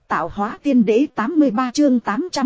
Tạo hóa tiên đế 83 chương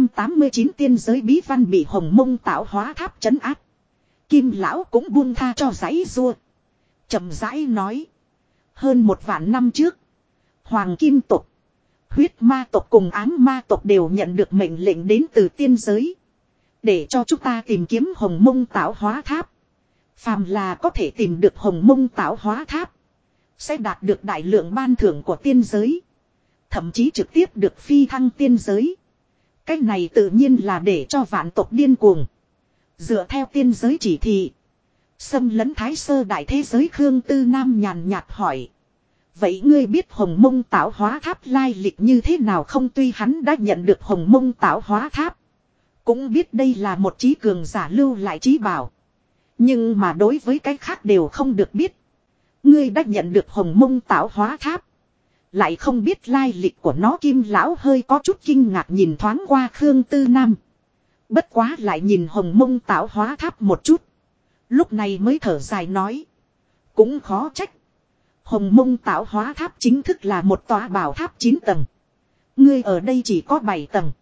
889 tiên giới bí văn bị Hồng Mông tạo hóa tháp trấn áp. Kim lão cũng buông tha cho giãy giụa. Chậm rãi nói. Hơn 1.000 năm trước. Hoàng Kim tộc, huyết ma tộc cùng ám ma tộc đều nhận được mệnh lệnh đến từ tiên giới. Để cho chúng ta tìm kiếm Hồng Mông tạo hóa tháp. Phàm là có thể tìm được Hồng Mông tạo hóa tháp. Sẽ đạt được đại lượng ban thưởng của tiên giới. Thậm chí trực tiếp được phi thăng tiên giới. Cái này tự nhiên là để cho vạn tộc điên cuồng. Dựa theo tiên giới chỉ thị. Xâm lấn Thái Sơ đại thế giới Khương Tư Nam nhàn nhạt hỏi. Vậy ngươi biết Hồng Mông tạo hóa tháp lai lịch như thế nào không? Tuy hắn đã nhận được Hồng Mông tạo hóa tháp. Cũng biết đây là một trí cường giả lưu lại trí bảo. Nhưng mà đối với cái khác đều không được biết. Ngươi đã nhận được Hồng Mông tạo hóa tháp. Lại không biết lai lịch của nó. Kim lão hơi có chút kinh ngạc nhìn thoáng qua Khương Tư Nam. Bất quá lại nhìn Hồng Mông tạo hóa tháp một chút. Lúc này mới thở dài nói. Cũng khó trách. Hồng Mông tạo hóa tháp chính thức là một tòa bảo tháp 9 tầng. Ngươi ở đây chỉ có 7 tầng.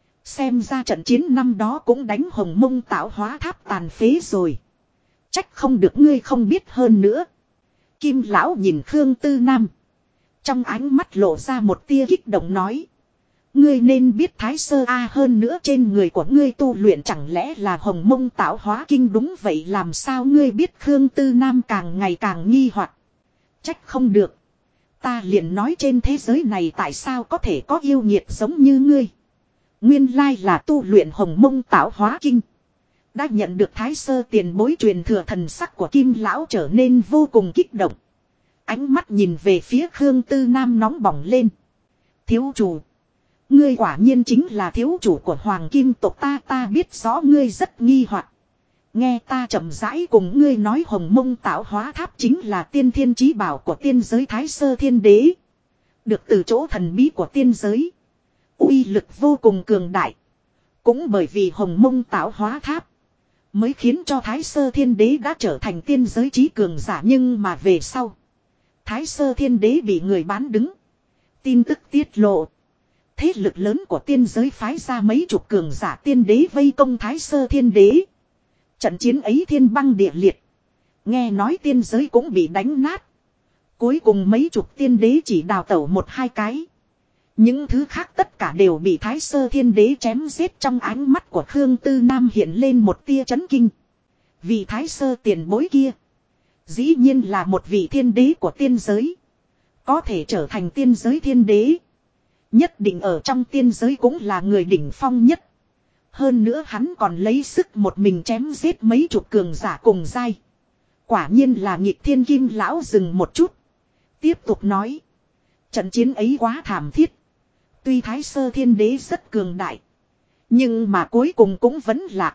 Xem ra trận chiến năm đó cũng đánh Hồng Mông tạo hóa tháp tàn phế rồi. Trách không được ngươi không biết hơn nữa. Kim lão nhìn Khương Tư Nam. Trong ánh mắt lộ ra một tia kích động nói. Ngươi nên biết Thái Sơ A, hơn nữa trên người của ngươi tu luyện chẳng lẽ là Hồng Mông tạo hóa kinh? Đúng vậy, làm sao ngươi biết? Khương Tư Nam càng ngày càng nghi hoặc. Trách không được. Ta liền nói trên thế giới này tại sao có thể có yêu nghiệt giống như ngươi. Nguyên lai là tu luyện Hồng Mông tạo hóa kinh. Đã nhận được Thái Sơ tiền bối truyền thừa. Thần sắc của Kim lão trở nên vô cùng kích động. Ánh mắt nhìn về phía Khương Tư Nam nóng bỏng lên. Thiếu chủ. Ngươi quả nhiên chính là thiếu chủ của Hoàng Kim tộc ta. Ta biết rõ ngươi rất nghi hoặc. Nghe ta chậm rãi cùng ngươi nói, Hồng Mông tạo hóa tháp chính là tiên thiên chí bảo của tiên giới Thái Sơ Thiên Đế. Được từ chỗ thần bí của tiên giới. Uy lực vô cùng cường đại. Cũng bởi vì Hồng Mông tạo hóa tháp mới khiến cho Thái Sơ Thiên Đế đã trở thành tiên giới chí cường giả. Nhưng mà về sau, Thái Sơ Thiên Đế bị người bán đứng. Tin tức tiết lộ. Thế lực lớn của tiên giới phái ra mấy chục cường giả tiên đế vây công Thái Sơ Thiên Đế. Trận chiến ấy thiên băng địa liệt. Nghe nói tiên giới cũng bị đánh nát. Cuối cùng mấy chục tiên đế chỉ đào tẩu 1-2 cái. Những thứ khác tất cả đều bị Thái Sơ Thiên Đế chém giết. Trong ánh mắt của Khương Tư Nam hiện lên một tia chấn kinh. Vì Thái Sơ tiền bối kia, dĩ nhiên là một vị thiên đế của tiên giới. Có thể trở thành tiên giới thiên đế. Nhất định ở trong tiên giới cũng là người đỉnh phong nhất. Hơn nữa hắn còn lấy sức một mình chém giết mấy chục cường giả cùng giai. Quả nhiên là nghịch thiên. Kim lão dừng một chút. Tiếp tục nói. Trận chiến ấy quá thảm thiết. Tuy Thái Sơ Thiên Đế rất cường đại. Nhưng mà cuối cùng cũng vẫn lạc.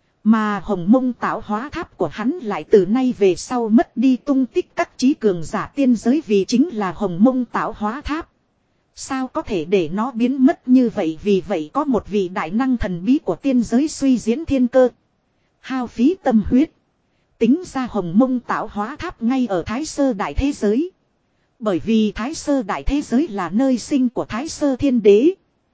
Mà Hồng Mông tạo hóa tháp của hắn lại từ nay về sau mất đi tung tích. Các chí cường giả tiên giới vì chính là Hồng Mông tạo hóa tháp. Sao có thể để nó biến mất như vậy? Vì vậy có một vị đại năng thần bí của tiên giới suy diễn thiên cơ. Hao phí tâm huyết. Tính ra Hồng Mông tạo hóa tháp ngay ở Thái Sơ đại thế giới. Bởi vì Thái Sơ đại thế giới là nơi sinh của Thái Sơ Thiên Đế.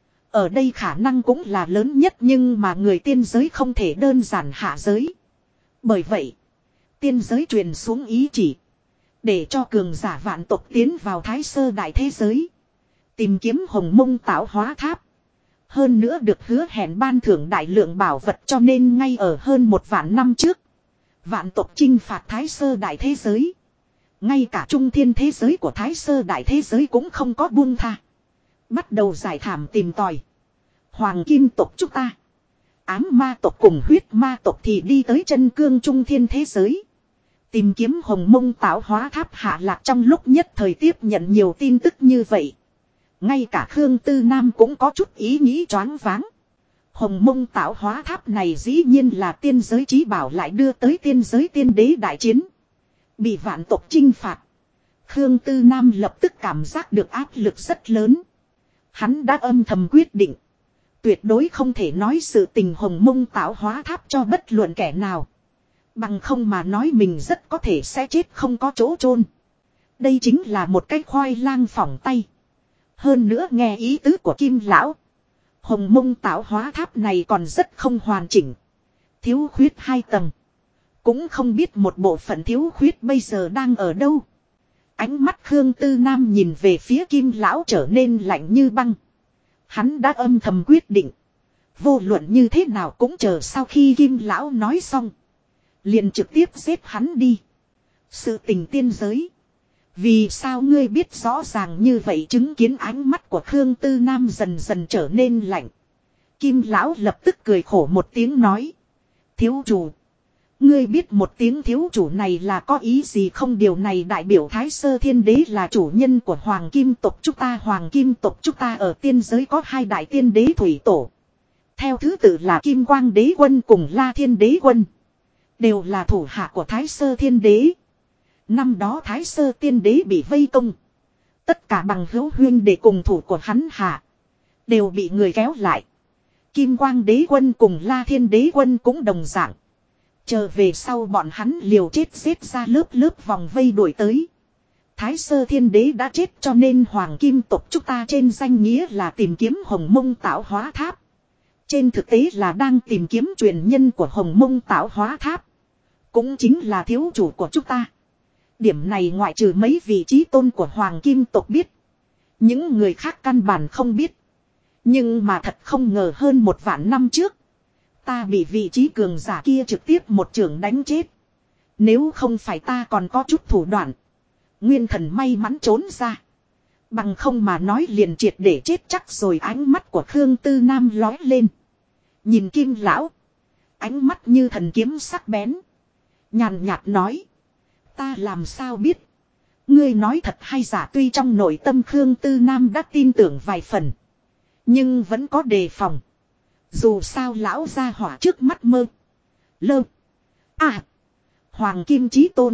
Ở đây khả năng cũng là lớn nhất, nhưng mà người tiên giới không thể đơn giản hạ giới. Bởi vậy, tiên giới truyền xuống ý chỉ. Để cho cường giả vạn tộc tiến vào Thái Sơ đại thế giới. Tìm kiếm Hồng Mông tạo hóa tháp. Hơn nữa được hứa hẹn ban thưởng đại lượng bảo vật, cho nên ngay ở hơn 1.000 năm trước. Vạn tộc chinh phạt Thái Sơ đại thế giới. Ngay cả trung thiên thế giới của Thái Sơ đại thế giới cũng không có buông tha. Bắt đầu giải thảm tìm tòi. Hoàng Kim tộc chúng ta, ám ma tộc cùng huyết ma tộc thì đi tới chân cương trung thiên thế giới. Tìm kiếm Hồng Mông tạo hóa tháp. Hạ lạc trong lúc nhất thời tiếp nhận nhiều tin tức như vậy. Ngay cả Khương Tư Nam cũng có chút ý nghĩ choáng váng. Hồng Mông tạo hóa tháp này dĩ nhiên là tiên giới chí bảo, lại đưa tới tiên giới tiên đế đại chiến. Bị vạn tộc chinh phạt. Khương Tư Nam lập tức cảm giác được áp lực rất lớn. Hắn đã âm thầm quyết định. Tuyệt đối không thể nói sự tình Hồng Mông tạo hóa tháp cho bất luận kẻ nào. Bằng không mà nói mình rất có thể sẽ chết không có chỗ chôn. Đây chính là một cái khoai lang phỏng tay. Hơn nữa nghe ý tứ của Kim lão, Hồng Mông tạo hóa tháp này còn rất không hoàn chỉnh. Thiếu khuyết 2 tầng. Cũng không biết một bộ phận thiếu khuyết bây giờ đang ở đâu. Ánh mắt Khương Tư Nam nhìn về phía Kim lão trở nên lạnh như băng. Hắn đã âm thầm quyết định. Vô luận như thế nào cũng chờ sau khi Kim lão nói xong. Liền trực tiếp giết hắn đi. Sự tình tiên giới. Vì sao ngươi biết rõ ràng như vậy? Chứng kiến ánh mắt của Khương Tư Nam dần dần trở nên lạnh. Kim lão lập tức cười khổ một tiếng nói. Thiếu chủ. Ngươi biết một tiếng thiếu chủ này là có ý gì không? Điều này đại biểu Thái Sơ Thiên Đế là chủ nhân của Hoàng Kim tộc chúng ta. Hoàng Kim tộc chúng ta ở tiên giới có 2 đại tiên đế thủy tổ. Theo thứ tự là Kim Quang Đế Quân cùng La Thiên Đế Quân. Đều là thủ hạ của Thái Sơ Thiên Đế. Năm đó Thái Sơ Tiên Đế bị vây công. Tất cả bằng hữu huyên để cùng thủ của hắn hạ. Đều bị người kéo lại. Kim Quang Đế Quân cùng La Thiên Đế Quân cũng đồng dạng. Chờ về sau bọn hắn liều chết giết ra lớp vòng vây đuổi tới. Thái Sơ Thiên Đế đã chết cho nên Hoàng Kim tộc chúng ta trên danh nghĩa là tìm kiếm Hồng Mông tạo hóa tháp. Trên thực tế là đang tìm kiếm truyền nhân của Hồng Mông tạo hóa tháp. Cũng chính là thiếu chủ của chúng ta. Điểm này ngoại trừ mấy vị trí tôn của Hoàng Kim tộc biết. Những người khác căn bản không biết. Nhưng mà thật không ngờ hơn 1 vạn năm trước. Ta bị vị trí cường giả kia trực tiếp một chưởng đánh chết. Nếu không phải ta còn có chút thủ đoạn. Nguyên thần may mắn trốn ra. Bằng không mà nói liền triệt để chết chắc rồi. Ánh mắt của Khương Tư Nam lói lên. Nhìn Kim lão. Ánh mắt như thần kiếm sắc bén. Nhàn nhạt nói. Ta làm sao biết. Ngươi nói thật hay giả? Tuy trong nội tâm Khương Tư Nam đã tin tưởng vài phần. Nhưng vẫn có đề phòng. Dù sao lão gia hỏa trước mắt mơ. Lơ. À. Hoàng Kim Chí Tôn.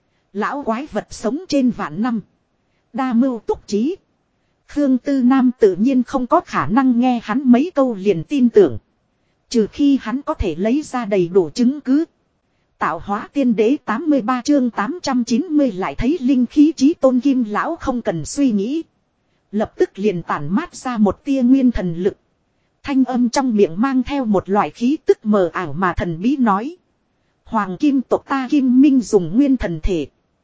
Lão quái vật sống trên vạn năm. Đa mưu túc trí. Khương Tư Nam tự nhiên không có khả năng nghe hắn mấy câu liền tin tưởng. Trừ khi hắn có thể lấy ra đầy đủ chứng cứ. Tạo hóa tiên đế 83 chương 890 lại thấy linh khí Chí Tôn Kim lão không cần suy nghĩ. Lập tức liền tản mát ra một tia nguyên thần lực. Thanh âm trong miệng mang theo một loại khí tức mờ ảo mà thần bí nói. Hoàng Kim tộc ta Kim Minh dùng nguyên thần thể.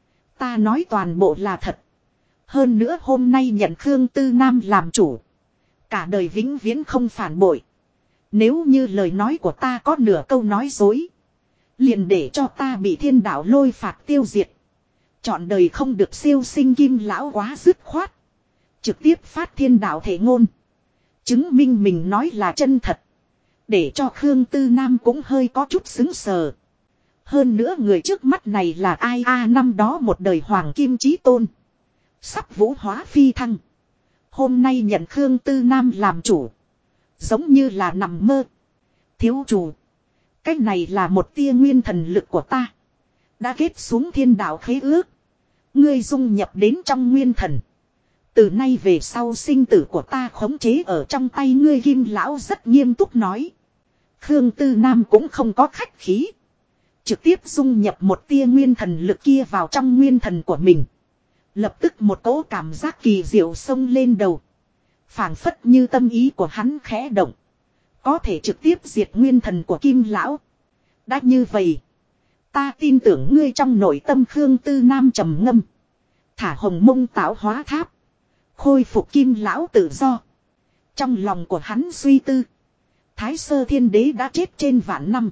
Ta nói toàn bộ là thật. Hơn nữa hôm nay nhận Khương Tư Nam làm chủ. Cả đời vĩnh viễn không phản bội. Nếu như lời nói của ta có nửa câu nói dối. Liền để cho ta bị thiên đạo lôi phạt tiêu diệt. Chọn đời không được siêu sinh. Kim lão quá dứt khoát. Trực tiếp phát thiên đạo thể ngôn. Chứng minh mình nói là chân thật. Để cho Khương Tư Nam cũng hơi có chút xứng sờ. Hơn nữa người trước mắt này là ai? Năm đó một đời Hoàng Kim Chí Tôn. Sắp vũ hóa phi thăng. Hôm nay nhận Khương Tư Nam làm chủ. Giống như là nằm mơ. Thiếu chủ. Cái này là một tia nguyên thần lực của ta. Đã kết xuống thiên đạo khế ước. Ngươi dung nhập đến trong nguyên thần. Từ nay về sau sinh tử của ta khống chế ở trong tay ngươi. Kim lão rất nghiêm túc nói. Khương Tư Nam cũng không có khách khí. Trực tiếp dung nhập một tia nguyên thần lực kia vào trong nguyên thần của mình. Lập tức một cỗ cảm giác kỳ diệu xông lên đầu. Phảng phất như tâm ý của hắn khẽ động. Có thể trực tiếp diệt nguyên thần của Kim lão. Đã như vậy. Ta tin tưởng ngươi trong nội tâm. Khương Tư Nam trầm ngâm. Thả Hồng Mông tạo hóa tháp. Khôi phục Kim lão tự do. Trong lòng của hắn suy tư. Thái Sơ Thiên Đế đã chết trên vạn năm.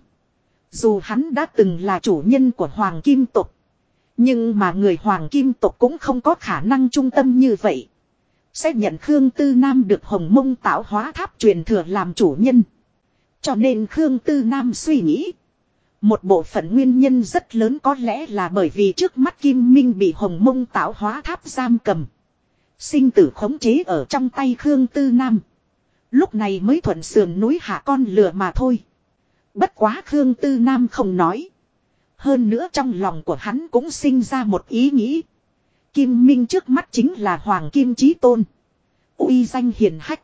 Dù hắn đã từng là chủ nhân của Hoàng Kim tộc. Nhưng mà người Hoàng Kim tộc cũng không có khả năng trung tâm như vậy. Sẽ nhận Khương Tư Nam được Hồng Mông tạo hóa tháp truyền thừa làm chủ nhân. Cho nên Khương Tư Nam suy nghĩ. Một bộ phận nguyên nhân rất lớn có lẽ là bởi vì trước mắt Kim Minh bị Hồng Mông tạo hóa tháp giam cầm. Sinh tử khống chế ở trong tay Khương Tư Nam. Lúc này mới thuận sườn núi hạ con lừa mà thôi. Bất quá Khương Tư Nam không nói. Hơn nữa trong lòng của hắn cũng sinh ra một ý nghĩ. Kim Minh trước mắt chính là Hoàng Kim Chí Tôn. Uy danh hiền hách.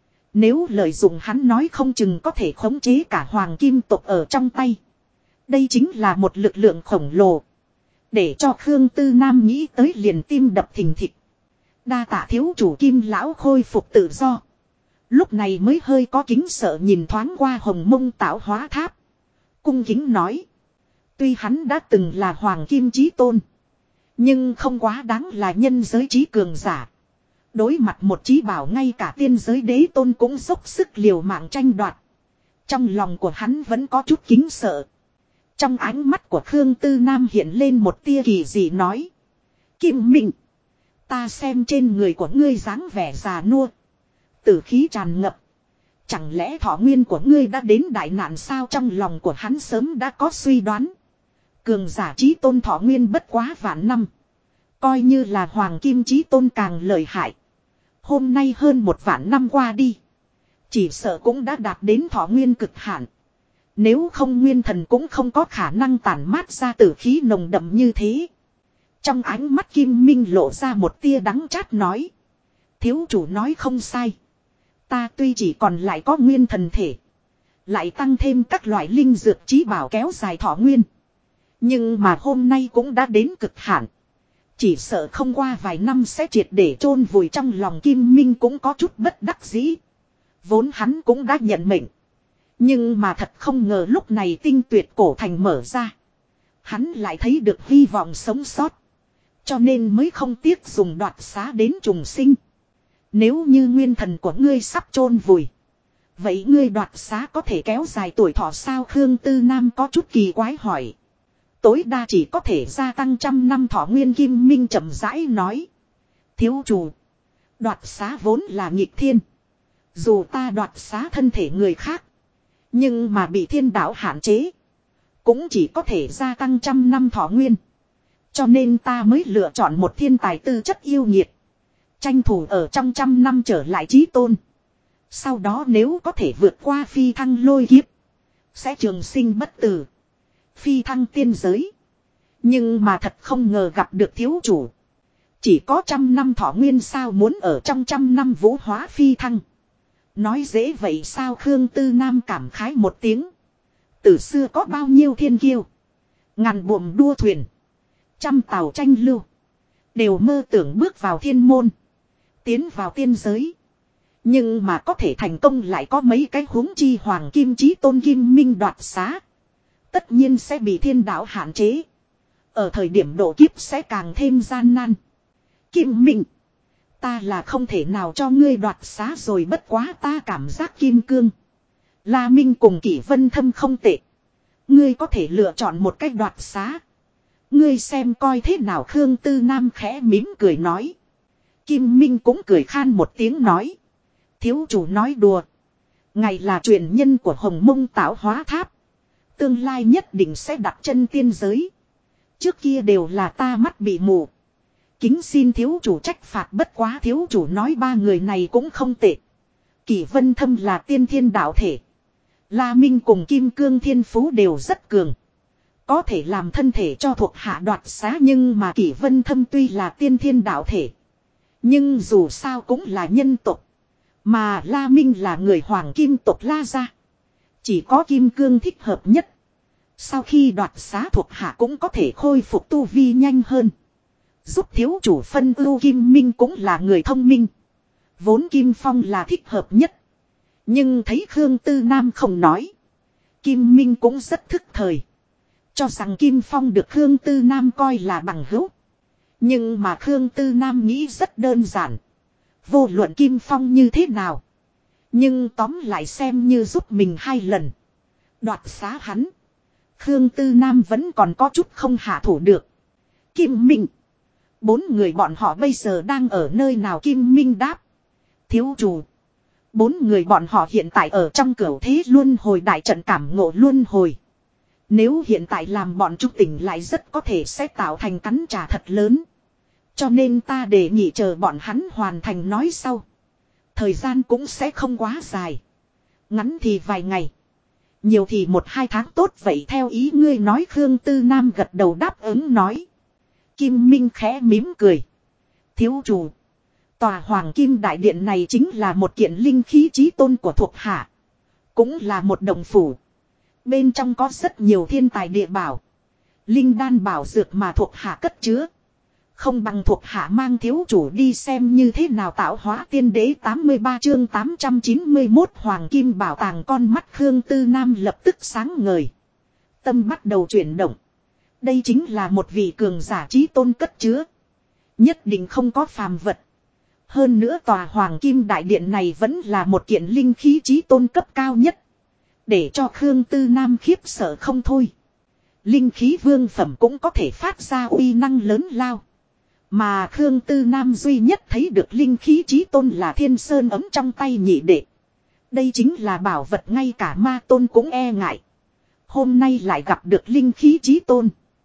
Nếu lợi dụng hắn nói không chừng có thể khống chế cả Hoàng Kim tộc ở trong tay. Đây chính là một lực lượng khổng lồ. Để cho Khương Tư Nam nghĩ tới liền tim đập thình thịch. Đa tạ thiếu chủ. Kim lão khôi phục tự do. Lúc này mới hơi có kính sợ nhìn thoáng qua Hồng Mông Tạo Hóa Tháp. Cung kính nói. Tuy hắn đã từng là Hoàng Kim Chí Tôn. Nhưng không quá đáng là nhân giới trí cường giả. Đối mặt một chí bảo ngay cả tiên giới đế tôn cũng dốc sức liều mạng tranh đoạt. Trong lòng của hắn vẫn có chút kính sợ. Trong ánh mắt của Khương Tư Nam hiện lên một tia kỳ dị nói. Kim Minh. Ta xem trên người của ngươi dáng vẻ già nua. Tử khí tràn ngập. Chẳng lẽ thọ nguyên của ngươi đã đến đại nạn sao? Trong lòng của hắn sớm đã có suy đoán. Cường giả chí tôn thọ nguyên bất quá vạn năm. Coi như là Hoàng Kim Chí Tôn càng lợi hại. Hôm nay hơn 1 vạn năm qua đi. Chỉ sợ cũng đã đạt đến thọ nguyên cực hạn. Nếu không nguyên thần cũng không có khả năng tản mát ra tử khí nồng đậm như thế. Trong ánh mắt Kim Minh lộ ra một tia đắng chát nói. Thiếu chủ nói không sai. Ta tuy chỉ còn lại có nguyên thần thể. Lại tăng thêm các loại linh dược chí bảo kéo dài thọ nguyên. Nhưng mà hôm nay cũng đã đến cực hạn. Chỉ sợ không qua vài năm sẽ triệt để chôn vùi. Trong lòng Kim Minh cũng có chút bất đắc dĩ. Vốn hắn cũng đã nhận mệnh. Nhưng mà thật không ngờ lúc này tinh tuyệt cổ thành mở ra. Hắn lại thấy được hy vọng sống sót. Cho nên mới không tiếc dùng đoạt xá đến trùng sinh. Nếu như nguyên thần của ngươi sắp chôn vùi. Vậy ngươi đoạt xá có thể kéo dài tuổi thọ sao? Khương Tư Nam có chút kỳ quái hỏi. Tối đa chỉ có thể gia tăng 100 năm thọ nguyên. Kim Minh chậm rãi nói. Thiếu chủ. Đoạt xá vốn là nghịch thiên. Dù ta đoạt xá thân thể người khác. Nhưng mà bị thiên đạo hạn chế. Cũng chỉ có thể gia tăng 100 năm thọ nguyên. Cho nên ta mới lựa chọn một thiên tài tư chất yêu nghiệt. Tranh thủ ở trong 100 năm trở lại chí tôn. Sau đó nếu có thể vượt qua phi thăng lôi kiếp. Sẽ trường sinh bất tử. Phi thăng tiên giới. Nhưng mà thật không ngờ gặp được thiếu chủ. Chỉ có 100 năm thọ nguyên sao? Muốn ở trong 100 năm vũ hóa phi thăng. Nói dễ vậy sao? Khương Tư Nam cảm khái một tiếng. Từ xưa có bao nhiêu thiên kiêu. Ngàn buồm đua thuyền. 100 tàu tranh lưu. Đều mơ tưởng bước vào thiên môn. Tiến vào tiên giới. Nhưng mà có thể thành công lại có mấy cái, huống chi Hoàng Kim Chí Tôn Kim Minh đoạt xá. Tất nhiên sẽ bị thiên đạo hạn chế. Ở thời điểm độ kiếp sẽ càng thêm gian nan. Kim Minh. Ta là không thể nào cho ngươi đoạt xá rồi, bất quá ta cảm giác Kim Cương. La Minh cùng Kỷ Vân Thâm không tệ. Ngươi có thể lựa chọn một cách đoạt xá. Ngươi xem coi thế nào? Khương Tư Nam khẽ mỉm cười nói. Kim Minh cũng cười khan một tiếng nói. Thiếu chủ nói đùa. Ngài là truyền nhân của Hồng Mông Tạo Hóa Tháp. Tương lai nhất định sẽ đặt chân tiên giới. Trước kia đều là ta mắt bị mù. Kính xin thiếu chủ trách phạt, bất quá thiếu chủ nói 3 người này cũng không tệ. Kỷ Vân Thâm là tiên thiên đạo thể. La Minh cùng Kim Cương thiên phú đều rất cường. Có thể làm thân thể cho thuộc hạ đoạt xá, nhưng mà Kỷ Vân Thâm tuy là tiên thiên đạo thể. Nhưng dù sao cũng là nhân tộc. Mà La Minh là người Hoàng Kim tộc La gia. Chỉ có Kim Cương thích hợp nhất. Sau khi đoạt xá thuộc hạ cũng có thể khôi phục tu vi nhanh hơn. Giúp thiếu chủ phân ưu. Kim Minh cũng là người thông minh. Vốn Kim Phong là thích hợp nhất. Nhưng thấy Khương Tư Nam không nói. Kim Minh cũng rất thức thời. Cho rằng Kim Phong được Khương Tư Nam coi là bằng hữu. Nhưng mà Khương Tư Nam nghĩ rất đơn giản. Vô luận Kim Phong như thế nào. Nhưng tóm lại xem như giúp mình 2 lần. Đoạt xá hắn. Khương Tư Nam vẫn còn có chút không hạ thủ được. Kim Minh. 4 người bọn họ bây giờ đang ở nơi nào? Kim Minh đáp. Thiếu chủ. 4 người bọn họ hiện tại ở trong cửu thế luân hồi đại trận cảm ngộ luân hồi. Nếu hiện tại làm bọn chúng tỉnh lại rất có thể sẽ tạo thành cắn trả thật lớn. Cho nên ta đề nghị chờ bọn hắn hoàn thành nói sau. Thời gian cũng sẽ không quá dài. Ngắn thì vài ngày. Nhiều thì 1-2 tháng tốt vậy theo ý ngươi nói. Khương Tư Nam gật đầu đáp ứng nói. Kim Minh khẽ mím cười. Thiếu chủ. Tòa Hoàng Kim Đại Điện này chính là một kiện linh khí chí tôn của thuộc hạ. Cũng là một động phủ. Bên trong có rất nhiều thiên tài địa bảo. Linh đan bảo dược mà thuộc hạ cất chứa. Không bằng thuộc hạ mang thiếu chủ đi xem như thế nào tạo hóa tiên đế 83 chương 891 Hoàng Kim Bảo Tàng con mắt Khương Tư Nam lập tức sáng ngời. Tâm bắt đầu chuyển động. Đây chính là một vị cường giả chí tôn cất chứa. Nhất định không có phàm vật. Hơn nữa tòa Hoàng Kim Đại Điện này vẫn là một kiện linh khí chí tôn cấp cao nhất. Để cho Khương Tư Nam khiếp sợ không thôi. Linh khí vương phẩm cũng có thể phát ra uy năng lớn lao. Mà Khương Tư Nam duy nhất thấy được linh khí chí tôn là Thiên Sơn ấm trong tay nhị đệ. Đây chính là bảo vật ngay cả ma tôn cũng e ngại. Hôm nay lại gặp được linh khí chí tôn.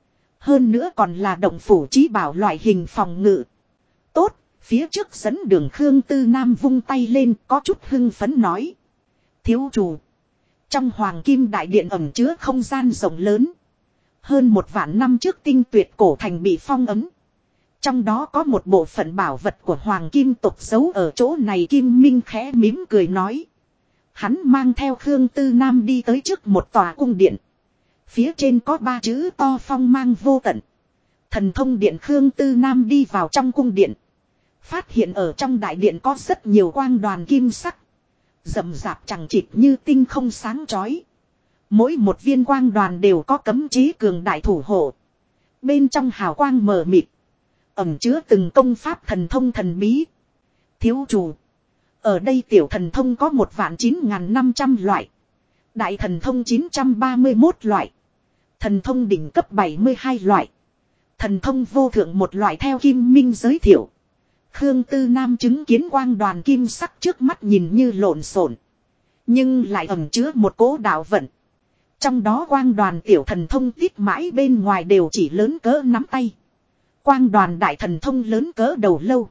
Hơn nữa còn là động phủ chí bảo loại hình phòng ngự. Tốt, phía trước dẫn đường Khương Tư Nam vung tay lên có chút hưng phấn nói. Thiếu chủ. Trong Hoàng Kim Đại Điện ẩn chứa không gian rộng lớn. Hơn 1.000 năm trước tinh tuyệt cổ thành bị phong ấn. Trong đó có một bộ phận bảo vật của Hoàng Kim tộc giấu ở chỗ này. Kim Minh khẽ mỉm cười nói. Hắn mang theo Khương Tư Nam đi tới trước một tòa cung điện. Phía trên có 3 chữ to phong mang vô tận. Thần thông điện. Khương Tư Nam đi vào trong cung điện. Phát hiện ở trong đại điện có rất nhiều quang đoàn kim sắc. Rậm rạp chẳng chịt như tinh không sáng chói. Mỗi một viên quang đoàn đều có cấm chế cường đại thủ hộ. Bên trong hào quang mờ mịt. Ẩm chứa từng công pháp thần thông thần bí. Thiếu chủ. Ở đây tiểu thần thông có 1.9500 loại. Đại thần thông 931 loại. Thần thông đỉnh cấp 72 loại. Thần thông vô thượng một loại theo Kim Minh giới thiệu. Khương Tư Nam chứng kiến quang đoàn kim sắc trước mắt nhìn như lộn xộn, nhưng lại ẩn chứa một cỗ đạo vận. Trong đó quang đoàn tiểu thần thông tít mãi bên ngoài đều chỉ lớn cỡ nắm tay. Quang đoàn đại thần thông lớn cỡ đầu lâu.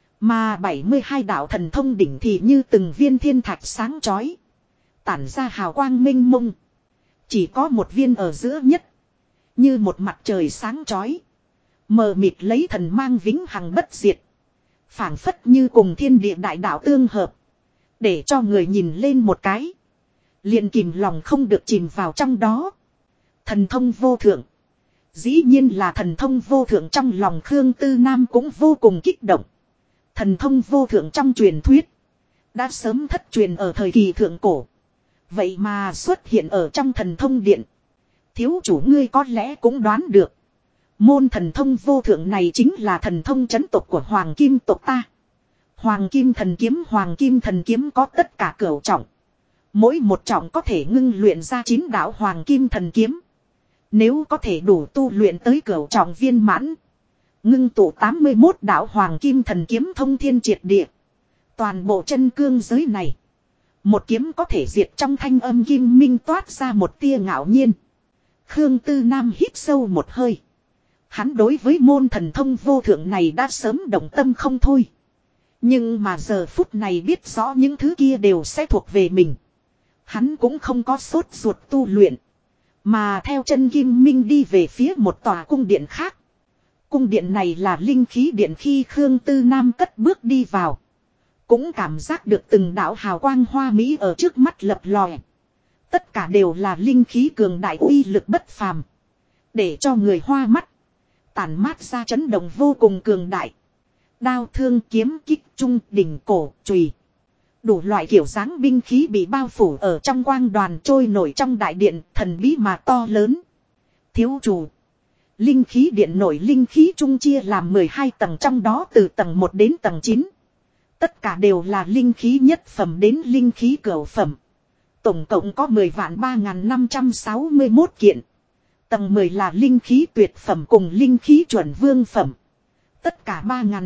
Mà 72 đạo thần thông đỉnh thì như từng viên thiên thạch sáng chói. Tản ra hào quang minh mông. Chỉ có một viên ở giữa nhất. Như một mặt trời sáng chói. Mờ mịt lấy thần mang vĩnh hằng bất diệt. Phảng phất như cùng thiên địa đại đạo tương hợp. Để cho người nhìn lên một cái. Liền kìm lòng không được chìm vào trong đó. Thần thông vô thượng. Dĩ nhiên là thần thông vô thượng. Trong lòng Khương Tư Nam cũng vô cùng kích động. Thần thông vô thượng trong truyền thuyết. Đã sớm thất truyền ở thời kỳ thượng cổ. Vậy mà xuất hiện ở trong thần thông điện. Thiếu chủ ngươi có lẽ cũng đoán được. Môn thần thông vô thượng này chính là thần thông chấn tộc của Hoàng Kim tộc ta. Hoàng Kim thần kiếm có tất cả cửu trọng. Mỗi một trọng có thể ngưng luyện ra 9 đạo Hoàng Kim thần kiếm. Nếu có thể đủ tu luyện tới cửu trọng viên mãn. Ngưng tụ 81 đạo Hoàng Kim thần kiếm thông thiên triệt địa. Toàn bộ chân cương giới này. Một kiếm có thể diệt trong thanh âm Kim Minh toát ra một tia ngạo nhiên. Khương Tư Nam hít sâu một hơi. Hắn đối với môn thần thông vô thượng này đã sớm động tâm không thôi. Nhưng mà giờ phút này biết rõ những thứ kia đều sẽ thuộc về mình. Hắn cũng không có sốt ruột tu luyện. Mà theo chân Kim Minh đi về phía một tòa cung điện khác. Cung điện này là linh khí điện. Khi Khương Tư Nam cất bước đi vào. Cũng cảm giác được từng đạo hào quang hoa mỹ ở trước mắt lập lòe. Tất cả đều là linh khí cường đại uy lực bất phàm. Để cho người hoa mắt. Tản mát ra chấn động vô cùng cường đại. Đao thương kiếm kích trung đỉnh cổ chùy. Đủ loại kiểu dáng binh khí bị bao phủ ở trong quang đoàn trôi nổi trong đại điện thần bí mà to lớn. Thiếu chủ. Linh khí điện nổi linh khí trung chia làm 12 tầng, trong đó từ tầng 1 đến tầng 9. Tất cả đều là linh khí nhất phẩm đến linh khí cửu phẩm. Tổng cộng có 10.3561 kiện. Tầng 10 là linh khí tuyệt phẩm cùng linh khí chuẩn vương phẩm. Tất cả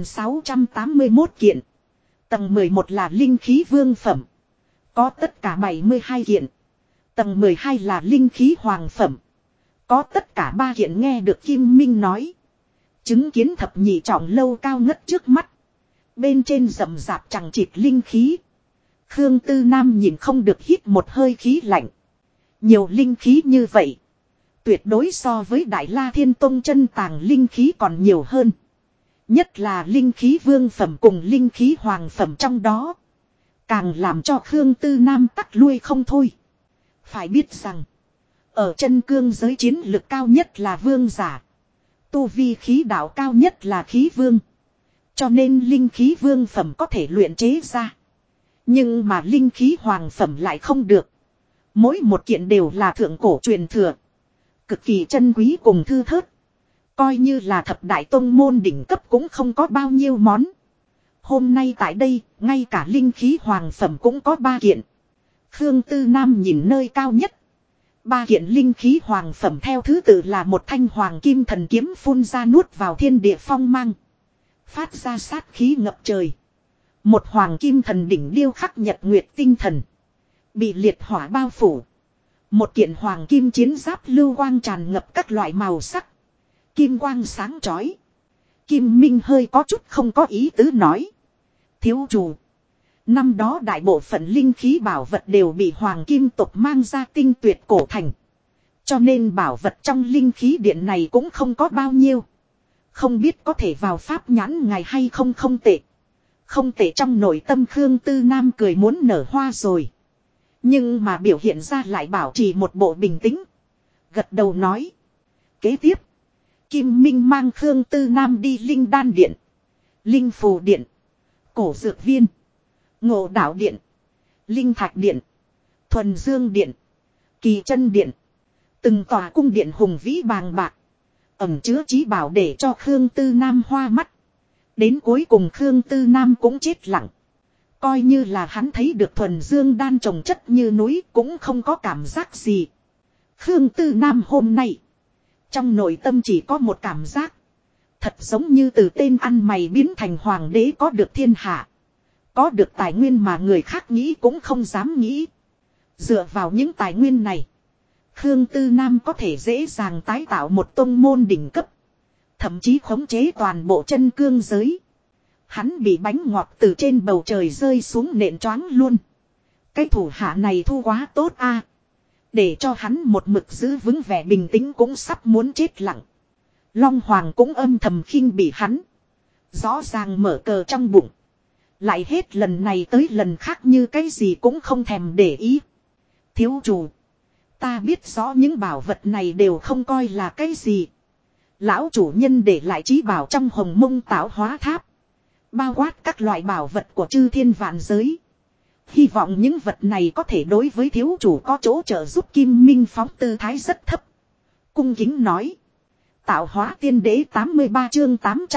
3.681 kiện. Tầng 11 là linh khí vương phẩm. Có tất cả 72 kiện. Tầng 12 là linh khí hoàng phẩm. Có tất cả 3 kiện. Nghe được Kim Minh nói. Chứng kiến thập nhị trọng lâu cao ngất trước mắt. Bên trên rậm rạp chẳng chịt linh khí. Khương Tư Nam nhìn không được hít một hơi khí lạnh. Nhiều linh khí như vậy. Tuyệt đối so với Đại La Thiên Tông chân tàng linh khí còn nhiều hơn. Nhất là linh khí vương phẩm cùng linh khí hoàng phẩm trong đó. Càng làm cho Khương Tư Nam tắc lui không thôi. Phải biết rằng. Ở chân cương giới chiến lực cao nhất là vương giả. Tu vi khí đạo cao nhất là khí vương. Cho nên linh khí vương phẩm có thể luyện chế ra. Nhưng mà linh khí hoàng phẩm lại không được. Mỗi một kiện đều là thượng cổ truyền thừa. Cực kỳ chân quý cùng thư thớt. Coi như là thập đại tông môn đỉnh cấp cũng không có bao nhiêu món. Hôm nay tại đây, ngay cả linh khí hoàng phẩm cũng có 3 kiện. Khương Tư Nam nhìn nơi cao nhất. 3 kiện linh khí hoàng phẩm theo thứ tự là một thanh hoàng kim thần kiếm phun ra nuốt vào thiên địa phong mang. Phát ra sát khí ngập trời. Một hoàng kim thần đỉnh điêu khắc nhật nguyệt tinh thần. Bị liệt hỏa bao phủ. Một kiện hoàng kim chiến giáp lưu quang tràn ngập các loại màu sắc. Kim quang sáng chói. Kim Minh hơi có chút không có ý tứ nói. Thiếu chủ. Năm đó đại bộ phận linh khí bảo vật đều bị hoàng kim tộc mang ra tinh tuyệt cổ thành. Cho nên bảo vật trong linh khí điện này cũng không có bao nhiêu. Không biết có thể vào pháp nhãn ngài hay không, không tệ. Không tệ. Trong nội tâm Khương Tư Nam cười muốn nở hoa rồi. Nhưng mà biểu hiện ra lại bảo trì một bộ bình tĩnh. Gật đầu nói. Kế tiếp. Kim Minh mang Khương Tư Nam đi Linh Đan Điện. Linh Phù Điện. Cổ Dược Viên. Ngộ Đạo Điện. Linh Thạch Điện. Thuần Dương Điện. Kỳ Chân Điện. Từng tòa cung điện hùng vĩ bàng bạc. Ẩm chứa trí bảo để cho Khương Tư Nam hoa mắt. Đến cuối cùng Khương Tư Nam cũng chết lặng. Coi như là hắn thấy được thuần dương đan trồng chất như núi cũng không có cảm giác gì. Khương Tư Nam hôm nay. Trong nội tâm chỉ có một cảm giác. Thật giống như từ tên ăn mày biến thành hoàng đế có được thiên hạ. Có được tài nguyên mà người khác nghĩ cũng không dám nghĩ. Dựa vào những tài nguyên này. Khương Tư Nam có thể dễ dàng tái tạo một tông môn đỉnh cấp. Thậm chí khống chế toàn bộ chân cương giới. Hắn bị bánh ngọt từ trên bầu trời rơi xuống nện choáng luôn. Cái thủ hạ này thu quá tốt a. Để cho hắn một mực giữ vững vẻ bình tĩnh cũng sắp muốn chết lặng. Long Hoàng cũng âm thầm khinh bỉ hắn. Rõ ràng mở cờ trong bụng. Lại hết lần này tới lần khác như cái gì cũng không thèm để ý. Thiếu chủ. Ta biết rõ những bảo vật này đều không coi là cái gì. Lão chủ nhân để lại trí bảo trong Hồng Mông Tạo Hóa Tháp. Bao quát các loại bảo vật của chư thiên vạn giới. Hy vọng những vật này có thể đối với thiếu chủ có chỗ trợ giúp. Kim Minh phóng tư thái rất thấp. Cung kính nói. Tạo Hóa Tiên Đế 83 chương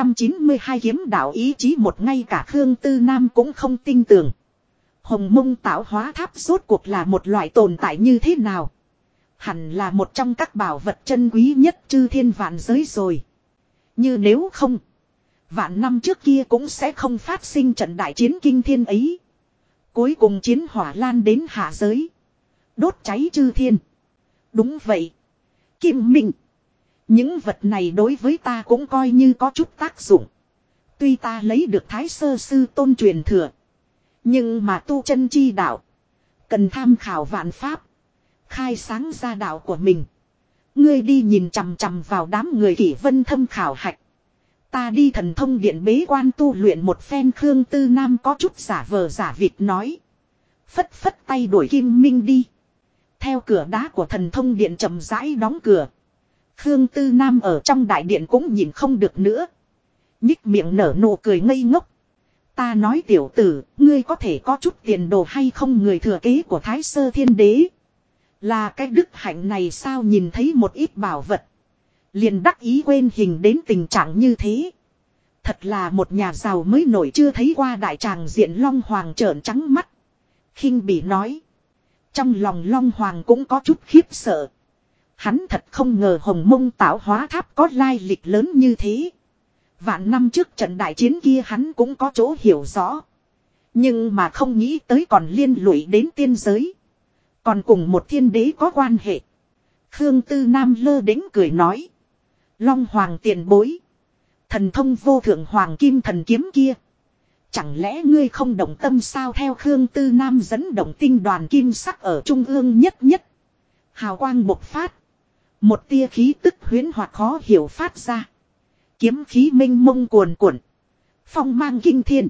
892 kiếm đạo ý chí một. Ngay cả Khương Tư Nam cũng không tin tưởng. Hồng Mông Tạo Hóa Tháp rốt cuộc là một loại tồn tại như thế nào. Hẳn là một trong các bảo vật chân quý nhất chư thiên vạn giới rồi. Như nếu không. Vạn năm trước kia cũng sẽ không phát sinh trận đại chiến kinh thiên ấy. Cuối cùng chiến hỏa lan đến hạ giới. Đốt cháy chư thiên. Đúng vậy. Kim Minh. Những vật này đối với ta cũng coi như có chút tác dụng. Tuy ta lấy được Thái Sơ Sư Tôn truyền thừa. Nhưng mà tu chân chi đạo. Cần tham khảo vạn pháp. Khai sáng ra đạo của mình. Ngươi đi nhìn chằm chằm vào đám người Kỷ Vân thâm khảo hạch. Ta đi Thần Thông Điện bế quan tu luyện một phen. Khương Tư Nam có chút giả vờ giả vịt nói. Phất phất tay đuổi Kim Minh đi. Theo cửa đá của Thần Thông Điện chậm rãi đóng cửa. Khương Tư Nam ở trong đại điện cũng nhìn không được nữa. Nhích miệng nở nụ cười ngây ngốc. Ta nói tiểu tử, ngươi có thể có chút tiền đồ hay không? Người thừa kế của Thái Sơ Thiên Đế. Là cái đức hạnh này sao? Nhìn thấy một ít bảo vật. Liền đắc ý quên hình đến tình trạng như thế. Thật là một nhà giàu mới nổi chưa thấy qua đại tràng diện. Long Hoàng trợn trắng mắt. Khinh bỉ nói. Trong lòng Long Hoàng cũng có chút khiếp sợ. Hắn thật không ngờ Hồng Mông Tạo Hóa Tháp có lai lịch lớn như thế. Vạn năm trước trận đại chiến kia hắn cũng có chỗ hiểu rõ. Nhưng mà không nghĩ tới còn liên lụy đến tiên giới. Còn cùng một thiên đế có quan hệ. Khương Tư Nam lơ đễnh cười nói. Long Hoàng tiền bối. Thần thông vô thượng hoàng kim thần kiếm kia. Chẳng lẽ ngươi không động tâm sao? Theo Khương Tư Nam dẫn động tinh đoàn kim sắc ở trung ương nhất nhất. Hào quang bộc phát. Một tia khí tức huyễn hoặc khó hiểu phát ra. Kiếm khí minh mông cuồn cuộn. Phong mang kinh thiên.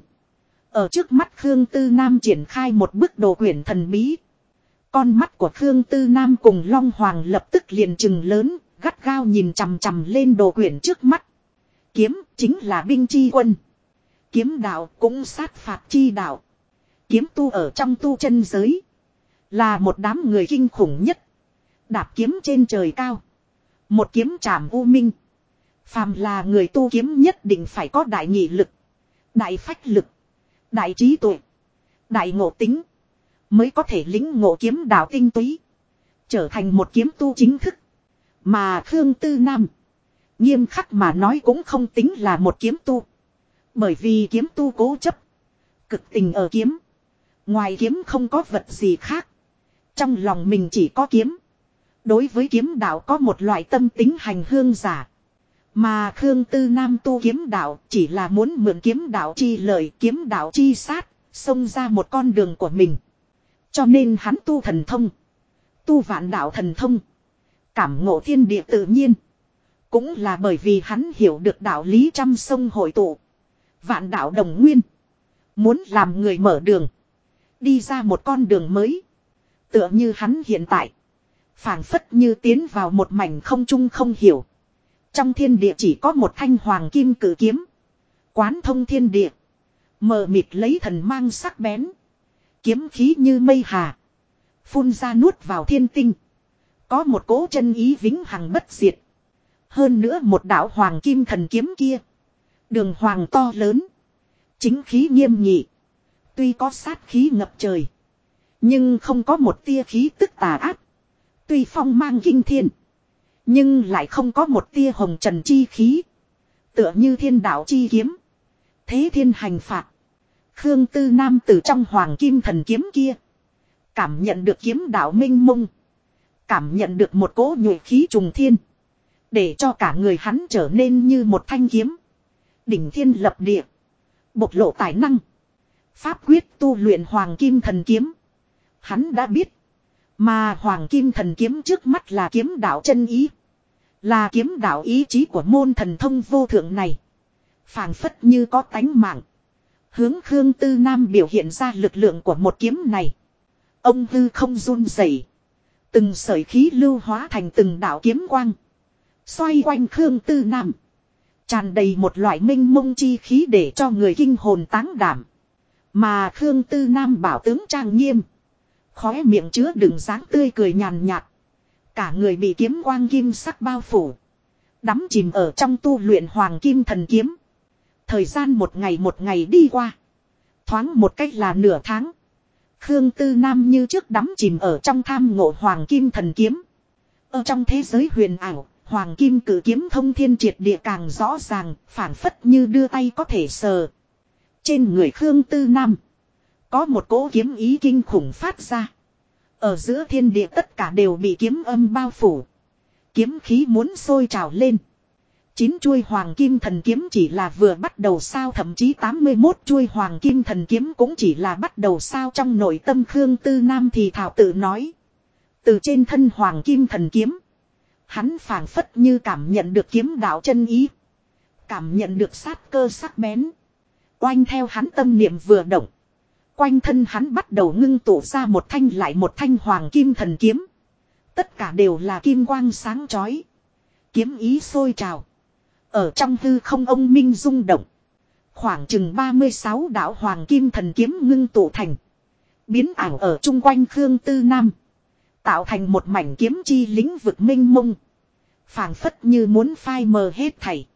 Ở trước mắt Khương Tư Nam triển khai một bức đồ quyển thần bí. Con mắt của Khương Tư Nam cùng Long Hoàng lập tức liền trừng lớn. gắt gao nhìn chằm chằm lên đồ quyển trước mắt. Kiếm chính là binh chi quân. Kiếm đạo cũng sát phạt chi đạo. Kiếm tu ở trong tu chân giới. Là một đám người kinh khủng nhất. Đạp kiếm trên trời cao. Một kiếm trảm u minh. Phàm là người tu kiếm nhất định phải có đại nghị lực. Đại phách lực. Đại trí tuệ. Đại ngộ tính. Mới có thể lĩnh ngộ kiếm đạo tinh túy. Trở thành một kiếm tu chính thức. Mà Khương Tư Nam. Nghiêm khắc mà nói cũng không tính là một kiếm tu. Bởi vì kiếm tu cố chấp. Cực tình ở kiếm. Ngoài kiếm không có vật gì khác. Trong lòng mình chỉ có kiếm. Đối với kiếm đạo có một loại tâm tính hành hương giả. Mà Khương Tư Nam tu kiếm đạo chỉ là muốn mượn kiếm đạo chi lợi, kiếm đạo chi sát, xông ra một con đường của mình. Cho nên hắn tu thần thông. Tu vạn đạo thần thông. Cảm ngộ thiên địa tự nhiên. Cũng là bởi vì hắn hiểu được đạo lý trăm sông hội tụ. Vạn đạo đồng nguyên. Muốn làm người mở đường. Đi ra một con đường mới. Tựa như hắn hiện tại. Phảng phất như tiến vào một mảnh không trung không hiểu. Trong thiên địa chỉ có một thanh hoàng kim cử kiếm. Quán thông thiên địa. Mờ mịt lấy thần mang sắc bén. Kiếm khí như mây hà. Phun ra nuốt vào thiên tinh. Có một cỗ chân ý vĩnh hằng bất diệt. Hơn nữa một đạo hoàng kim thần kiếm kia. Đường hoàng to lớn. Chính khí nghiêm nghị. Tuy có sát khí ngập trời. Nhưng không có một tia khí tức tà ác. Tuy phong mang kinh thiên. Nhưng lại không có một tia hồng trần chi khí. Tựa như thiên đạo chi kiếm. Thế thiên hành phạt. Khương Tư Nam từ trong hoàng kim thần kiếm kia. Cảm nhận được kiếm đạo minh mông. Cảm nhận được một cỗ nhuệ khí trùng thiên. Để cho cả người hắn trở nên như một thanh kiếm. Đỉnh thiên lập địa. Bộc lộ tài năng. Pháp quyết tu luyện hoàng kim thần kiếm. Hắn đã biết. Mà hoàng kim thần kiếm trước mắt là kiếm đạo chân ý. Là kiếm đạo ý chí của môn thần thông vô thượng này. Phảng phất như có tánh mạng. Hướng Khương Tư Nam biểu hiện ra lực lượng của một kiếm này. Ông hư không run rẩy. Từng sợi khí lưu hóa thành từng đạo kiếm quang. Xoay quanh Khương Tư Nam. Tràn đầy một loại minh mông chi khí để cho người kinh hồn táng đảm. Mà Khương Tư Nam bảo tướng trang nghiêm. Khóe miệng chứa đựng dáng tươi cười nhàn nhạt. Cả người bị kiếm quang kim sắc bao phủ. Đắm chìm ở trong tu luyện hoàng kim thần kiếm. Thời gian một ngày đi qua. Thoáng một cách là nửa tháng. Khương Tư Nam như trước đắm chìm ở trong tham ngộ hoàng kim thần kiếm. Ở trong thế giới huyền ảo, hoàng kim cử kiếm thông thiên triệt địa càng rõ ràng, phảng phất như đưa tay có thể sờ. Trên người Khương Tư Nam, có một cỗ kiếm ý kinh khủng phát ra. Ở giữa thiên địa tất cả đều bị kiếm âm bao phủ. Kiếm khí muốn sôi trào lên. 9 chuôi hoàng kim thần kiếm chỉ là vừa bắt đầu sao, thậm chí 81 chuôi hoàng kim thần kiếm cũng chỉ là bắt đầu sao. Trong nội tâm Khương Tư Nam thì thảo tự nói. Từ trên thân hoàng kim thần kiếm, hắn phảng phất như cảm nhận được kiếm đạo chân ý. Cảm nhận được sát cơ sắc bén. Oanh theo hắn tâm niệm vừa động. Quanh thân hắn bắt đầu ngưng tụ ra một thanh lại một thanh hoàng kim thần kiếm. Tất cả đều là kim quang sáng chói. Kiếm ý sôi trào. Ở trong hư không ông minh rung động. Khoảng chừng 36 đạo hoàng kim thần kiếm ngưng tụ thành. Biến ảo ở chung quanh Khương Tư Nam. Tạo thành một mảnh kiếm chi lĩnh vực minh mông. Phảng phất như muốn phai mờ hết thảy.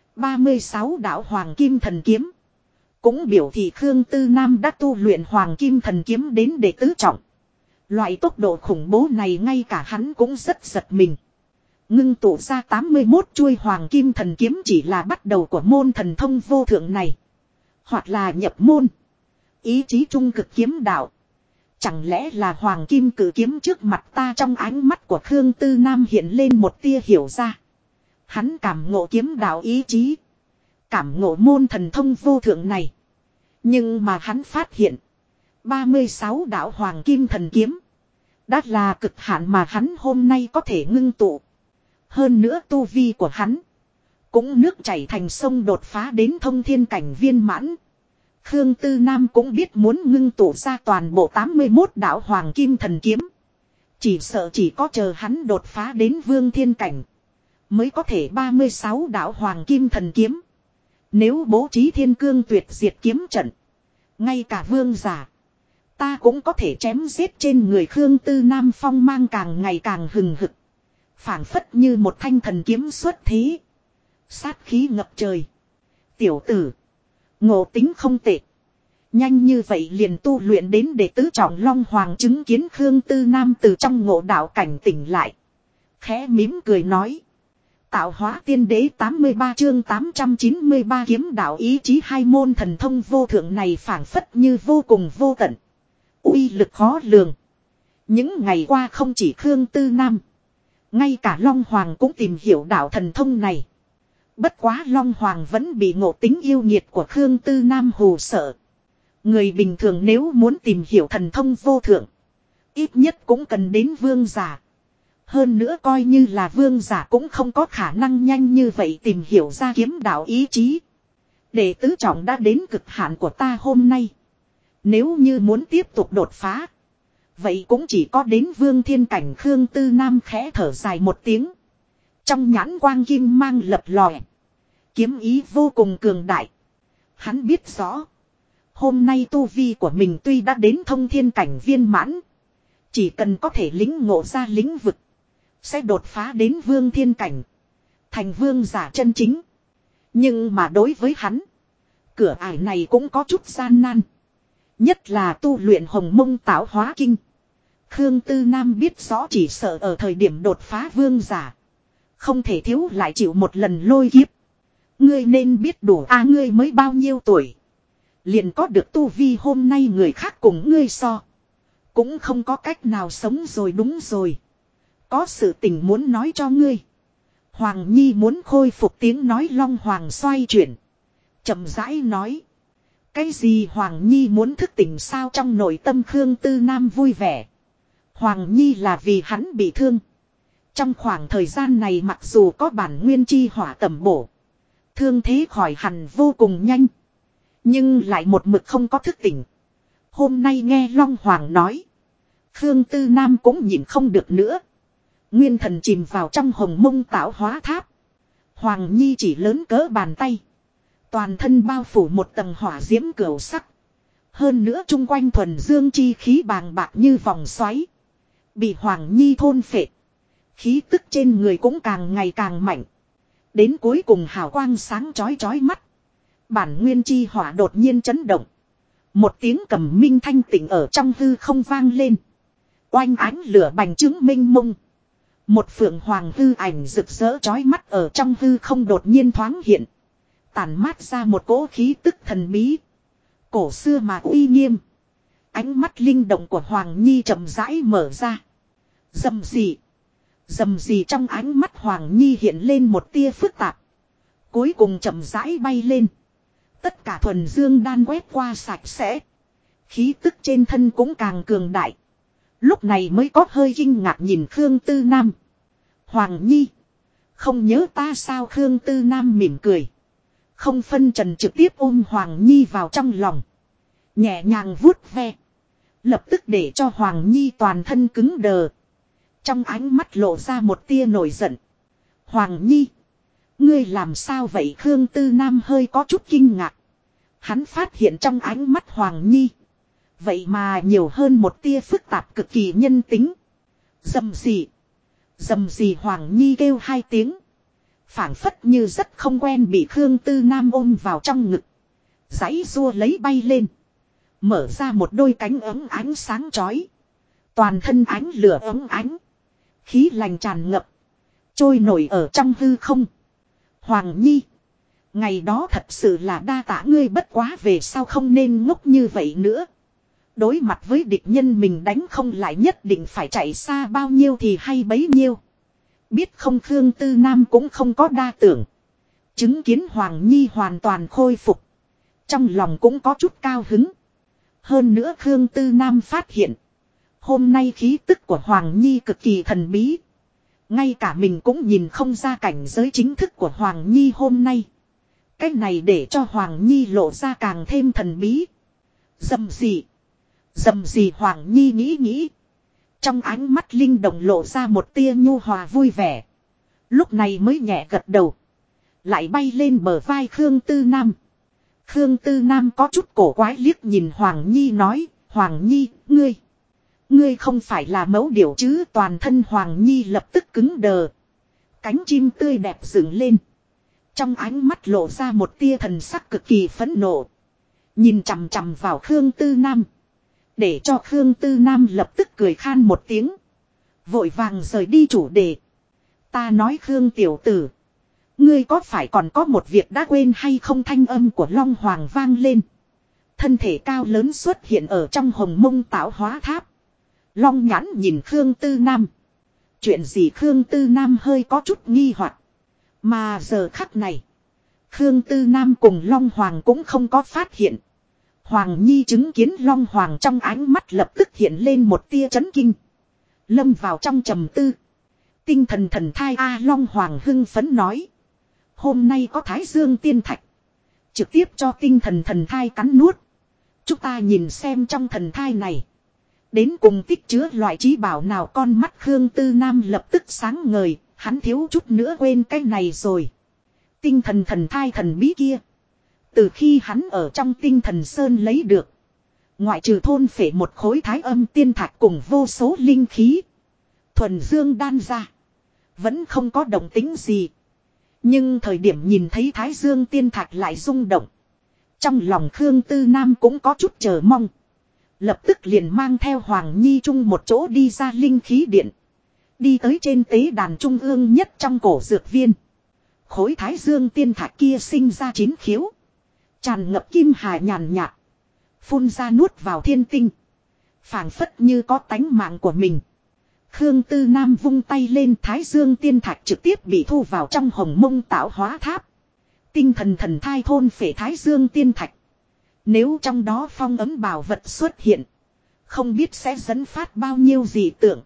36 đạo hoàng kim thần kiếm. Cũng biểu thị Khương Tư Nam đã tu luyện hoàng kim thần kiếm đến đệ tứ trọng. Loại tốc độ khủng bố này ngay cả hắn cũng rất giật mình. Ngưng tụ ra 81 chuôi hoàng kim thần kiếm chỉ là bắt đầu của môn thần thông vô thượng này. Hoặc là nhập môn. Ý chí trung cực kiếm đạo. Chẳng lẽ là hoàng kim cử kiếm trước mặt ta? Trong ánh mắt của Khương Tư Nam hiện lên một tia hiểu ra. Hắn cảm ngộ kiếm đạo ý chí. Cảm ngộ môn thần thông vô thượng này. Nhưng mà hắn phát hiện. 36 đạo hoàng kim thần kiếm. Đã là cực hạn mà hắn hôm nay có thể ngưng tụ. Hơn nữa tu vi của hắn. Cũng nước chảy thành sông đột phá đến thông thiên cảnh viên mãn. Khương Tư Nam cũng biết muốn ngưng tụ ra toàn bộ 81 đạo hoàng kim thần kiếm. Chỉ sợ chỉ có chờ hắn đột phá đến vương thiên cảnh. mới có thể 36 đạo hoàng kim thần kiếm. Nếu bố trí thiên cương tuyệt diệt kiếm trận. Ngay cả vương giả. Ta cũng có thể chém giết trên người Khương Tư Nam phong mang càng ngày càng hừng hực. Phảng phất như một thanh thần kiếm xuất thế. Sát khí ngập trời. Tiểu tử. Ngộ tính không tệ. Nhanh như vậy liền tu luyện đến để tứ trọng long hoàng chứng kiến Khương Tư Nam từ trong ngộ đạo cảnh tỉnh lại. Khẽ mím cười nói. Tạo hóa tiên đế 83 chương 893 kiếm đạo ý chí hai môn thần thông vô thượng này phảng phất như vô cùng vô tận. Uy lực khó lường. Những ngày qua không chỉ Khương Tư Nam. Ngay cả Long Hoàng cũng tìm hiểu đạo thần thông này. Bất quá Long Hoàng vẫn bị ngộ tính yêu nghiệt của Khương Tư Nam hù sợ. Người bình thường nếu muốn tìm hiểu thần thông vô thượng. Ít nhất cũng cần đến vương giả. Hơn nữa coi như là vương giả cũng không có khả năng nhanh như vậy tìm hiểu ra kiếm đạo ý chí. Đệ tứ trọng đã đến cực hạn của ta hôm nay. Nếu như muốn tiếp tục đột phá. Vậy cũng chỉ có đến vương thiên cảnh. Khương Tư Nam khẽ thở dài một tiếng. Trong nhãn quang kim mang lập lòe. Kiếm ý vô cùng cường đại. Hắn biết rõ. Hôm nay tu vi của mình tuy đã đến thông thiên cảnh viên mãn. Chỉ cần có thể lĩnh ngộ ra lĩnh vực. Sẽ đột phá đến vương thiên cảnh. Thành vương giả chân chính. Nhưng mà đối với hắn. Cửa ải này cũng có chút gian nan. Nhất là tu luyện hồng mông tạo hóa kinh. Khương Tư Nam biết rõ chỉ sợ ở thời điểm đột phá vương giả. Không thể thiếu lại chịu một lần lôi kiếp. Ngươi nên biết đủ ngươi mới bao nhiêu tuổi. Liền có được tu vi hôm nay người khác cùng ngươi so. Cũng không có cách nào sống rồi đúng rồi. Có sự tình muốn nói cho ngươi. Hoàng Nhi muốn khôi phục tiếng nói Long Hoàng xoay chuyển. Chậm rãi nói. Cái gì Hoàng Nhi muốn thức tỉnh sao trong nội tâm Khương Tư Nam vui vẻ. Hoàng Nhi là vì hắn bị thương. Trong khoảng thời gian này mặc dù có bản nguyên chi hỏa tẩm bổ. Thương thế khỏi hẳn vô cùng nhanh. Nhưng lại một mực không có thức tỉnh. Hôm nay nghe Long Hoàng nói. Khương Tư Nam cũng nhìn không được nữa. Nguyên thần chìm vào trong hồng mông tạo hóa tháp. Hoàng Nhi chỉ lớn cỡ bàn tay. Toàn thân bao phủ một tầng hỏa diễm cửu sắc. Hơn nữa chung quanh thuần dương chi khí bàng bạc như vòng xoáy. Bị Hoàng Nhi thôn phệ. Khí tức trên người cũng càng ngày càng mạnh. Đến cuối cùng hào quang sáng chói chói mắt. Bản nguyên chi hỏa đột nhiên chấn động. Một tiếng cầm minh thanh tịnh ở trong hư không vang lên. Oanh ánh lửa bành trướng minh mông. Một phượng hoàng hư ảnh rực rỡ chói mắt ở trong hư không đột nhiên thoáng hiện. Tản mát ra một cỗ khí tức thần bí. Cổ xưa mà uy nghiêm. Ánh mắt linh động của Hoàng Nhi chậm rãi mở ra. Rầm rì. Rầm rì trong ánh mắt Hoàng Nhi hiện lên một tia phức tạp. Cuối cùng chậm rãi bay lên. Tất cả thuần dương đan quét qua sạch sẽ. Khí tức trên thân cũng càng cường đại. Lúc này mới có hơi kinh ngạc nhìn Khương Tư Nam. Hoàng Nhi. Không nhớ ta sao Khương Tư Nam mỉm cười. Không phân trần trực tiếp ôm Hoàng Nhi vào trong lòng. Nhẹ nhàng vuốt ve. Lập tức để cho Hoàng Nhi toàn thân cứng đờ. Trong ánh mắt lộ ra một tia nổi giận. Hoàng Nhi. Ngươi làm sao vậy Khương Tư Nam hơi có chút kinh ngạc. Hắn phát hiện trong ánh mắt Hoàng Nhi. Vậy mà nhiều hơn một tia phức tạp cực kỳ nhân tính. Dầm gì. Dầm gì Hoàng Nhi kêu hai tiếng. Phảng phất như rất không quen bị Khương Tư Nam ôm vào trong ngực. Giãy rua lấy bay lên. Mở ra một đôi cánh ấm ánh sáng chói. Toàn thân ánh lửa ấm ánh. Khí lành tràn ngập. Trôi nổi ở trong hư không. Hoàng Nhi. Ngày đó thật sự là đa tạ ngươi bất quá về sau không nên ngốc như vậy nữa. Đối mặt với địch nhân mình đánh không lại nhất định phải chạy xa bao nhiêu thì hay bấy nhiêu. Biết không Khương Tư Nam cũng không có đa tưởng. Chứng kiến Hoàng Nhi hoàn toàn khôi phục. Trong lòng cũng có chút cao hứng. Hơn nữa Khương Tư Nam phát hiện. Hôm nay khí tức của Hoàng Nhi cực kỳ thần bí. Ngay cả mình cũng nhìn không ra cảnh giới chính thức của Hoàng Nhi hôm nay. Cái này để cho Hoàng Nhi lộ ra càng thêm thần bí. Dầm gì. Dầm gì Hoàng Nhi nghĩ. Trong ánh mắt linh động lộ ra một tia nhu hòa vui vẻ. Lúc này mới nhẹ gật đầu. Lại bay lên bờ vai Khương Tư Nam. Khương Tư Nam có chút cổ quái liếc nhìn Hoàng Nhi nói. Hoàng Nhi, ngươi không phải là mẫu điểu chứ? Toàn thân Hoàng Nhi lập tức cứng đờ. Cánh chim tươi đẹp dựng lên. Trong ánh mắt lộ ra một tia thần sắc cực kỳ phẫn nộ. Nhìn chằm chằm vào Khương Tư Nam. Để cho Khương Tư Nam lập tức cười khan một tiếng. Vội vàng rời đi chủ đề. Ta nói Khương tiểu tử. Ngươi có phải còn có một việc đã quên hay không? Thanh âm của Long Hoàng vang lên. Thân thể cao lớn xuất hiện ở trong Hồng Mông Tạo Hóa Tháp. Long nhãn nhìn Khương Tư Nam. Chuyện gì? Khương Tư Nam hơi có chút nghi hoặc. Mà giờ khắc này. Khương Tư Nam cùng Long Hoàng cũng không có phát hiện. Hoàng Nhi chứng kiến Long Hoàng trong ánh mắt lập tức hiện lên một tia chấn kinh. Lâm vào trong trầm tư. Tinh thần thần thai A, Long Hoàng hưng phấn nói. Hôm nay có Thái Dương tiên thạch. Trực tiếp cho tinh thần thần thai cắn nuốt. Chúng ta nhìn xem trong thần thai này. Đến cùng tích chứa loại trí bảo nào? Con mắt Khương Tư Nam lập tức sáng ngời. Hắn thiếu chút nữa quên cái này rồi. Tinh thần thần thai thần bí kia. Từ khi hắn ở trong tinh thần sơn lấy được. Ngoại trừ thôn phệ một khối thái âm tiên thạch cùng vô số linh khí. Thuần dương đan ra. Vẫn không có động tính gì. Nhưng thời điểm nhìn thấy thái dương tiên thạch lại rung động. Trong lòng Khương Tư Nam cũng có chút chờ mong. Lập tức liền mang theo Hoàng Nhi chung một chỗ đi ra linh khí điện. Đi tới trên tế đàn trung ương nhất trong cổ dược viên. Khối thái dương tiên thạch kia sinh ra 9 khiếu. Tràn ngập kim hà nhàn nhạt. Phun ra nuốt vào thiên tinh. Phảng phất như có tánh mạng của mình. Khương Tư Nam vung tay lên, thái dương tiên thạch trực tiếp bị thu vào trong Hồng Mông Tạo Hóa Tháp. Tinh thần thần thai thôn phệ thái dương tiên thạch. Nếu trong đó phong ấm bảo vật xuất hiện. Không biết sẽ dẫn phát bao nhiêu dị tượng.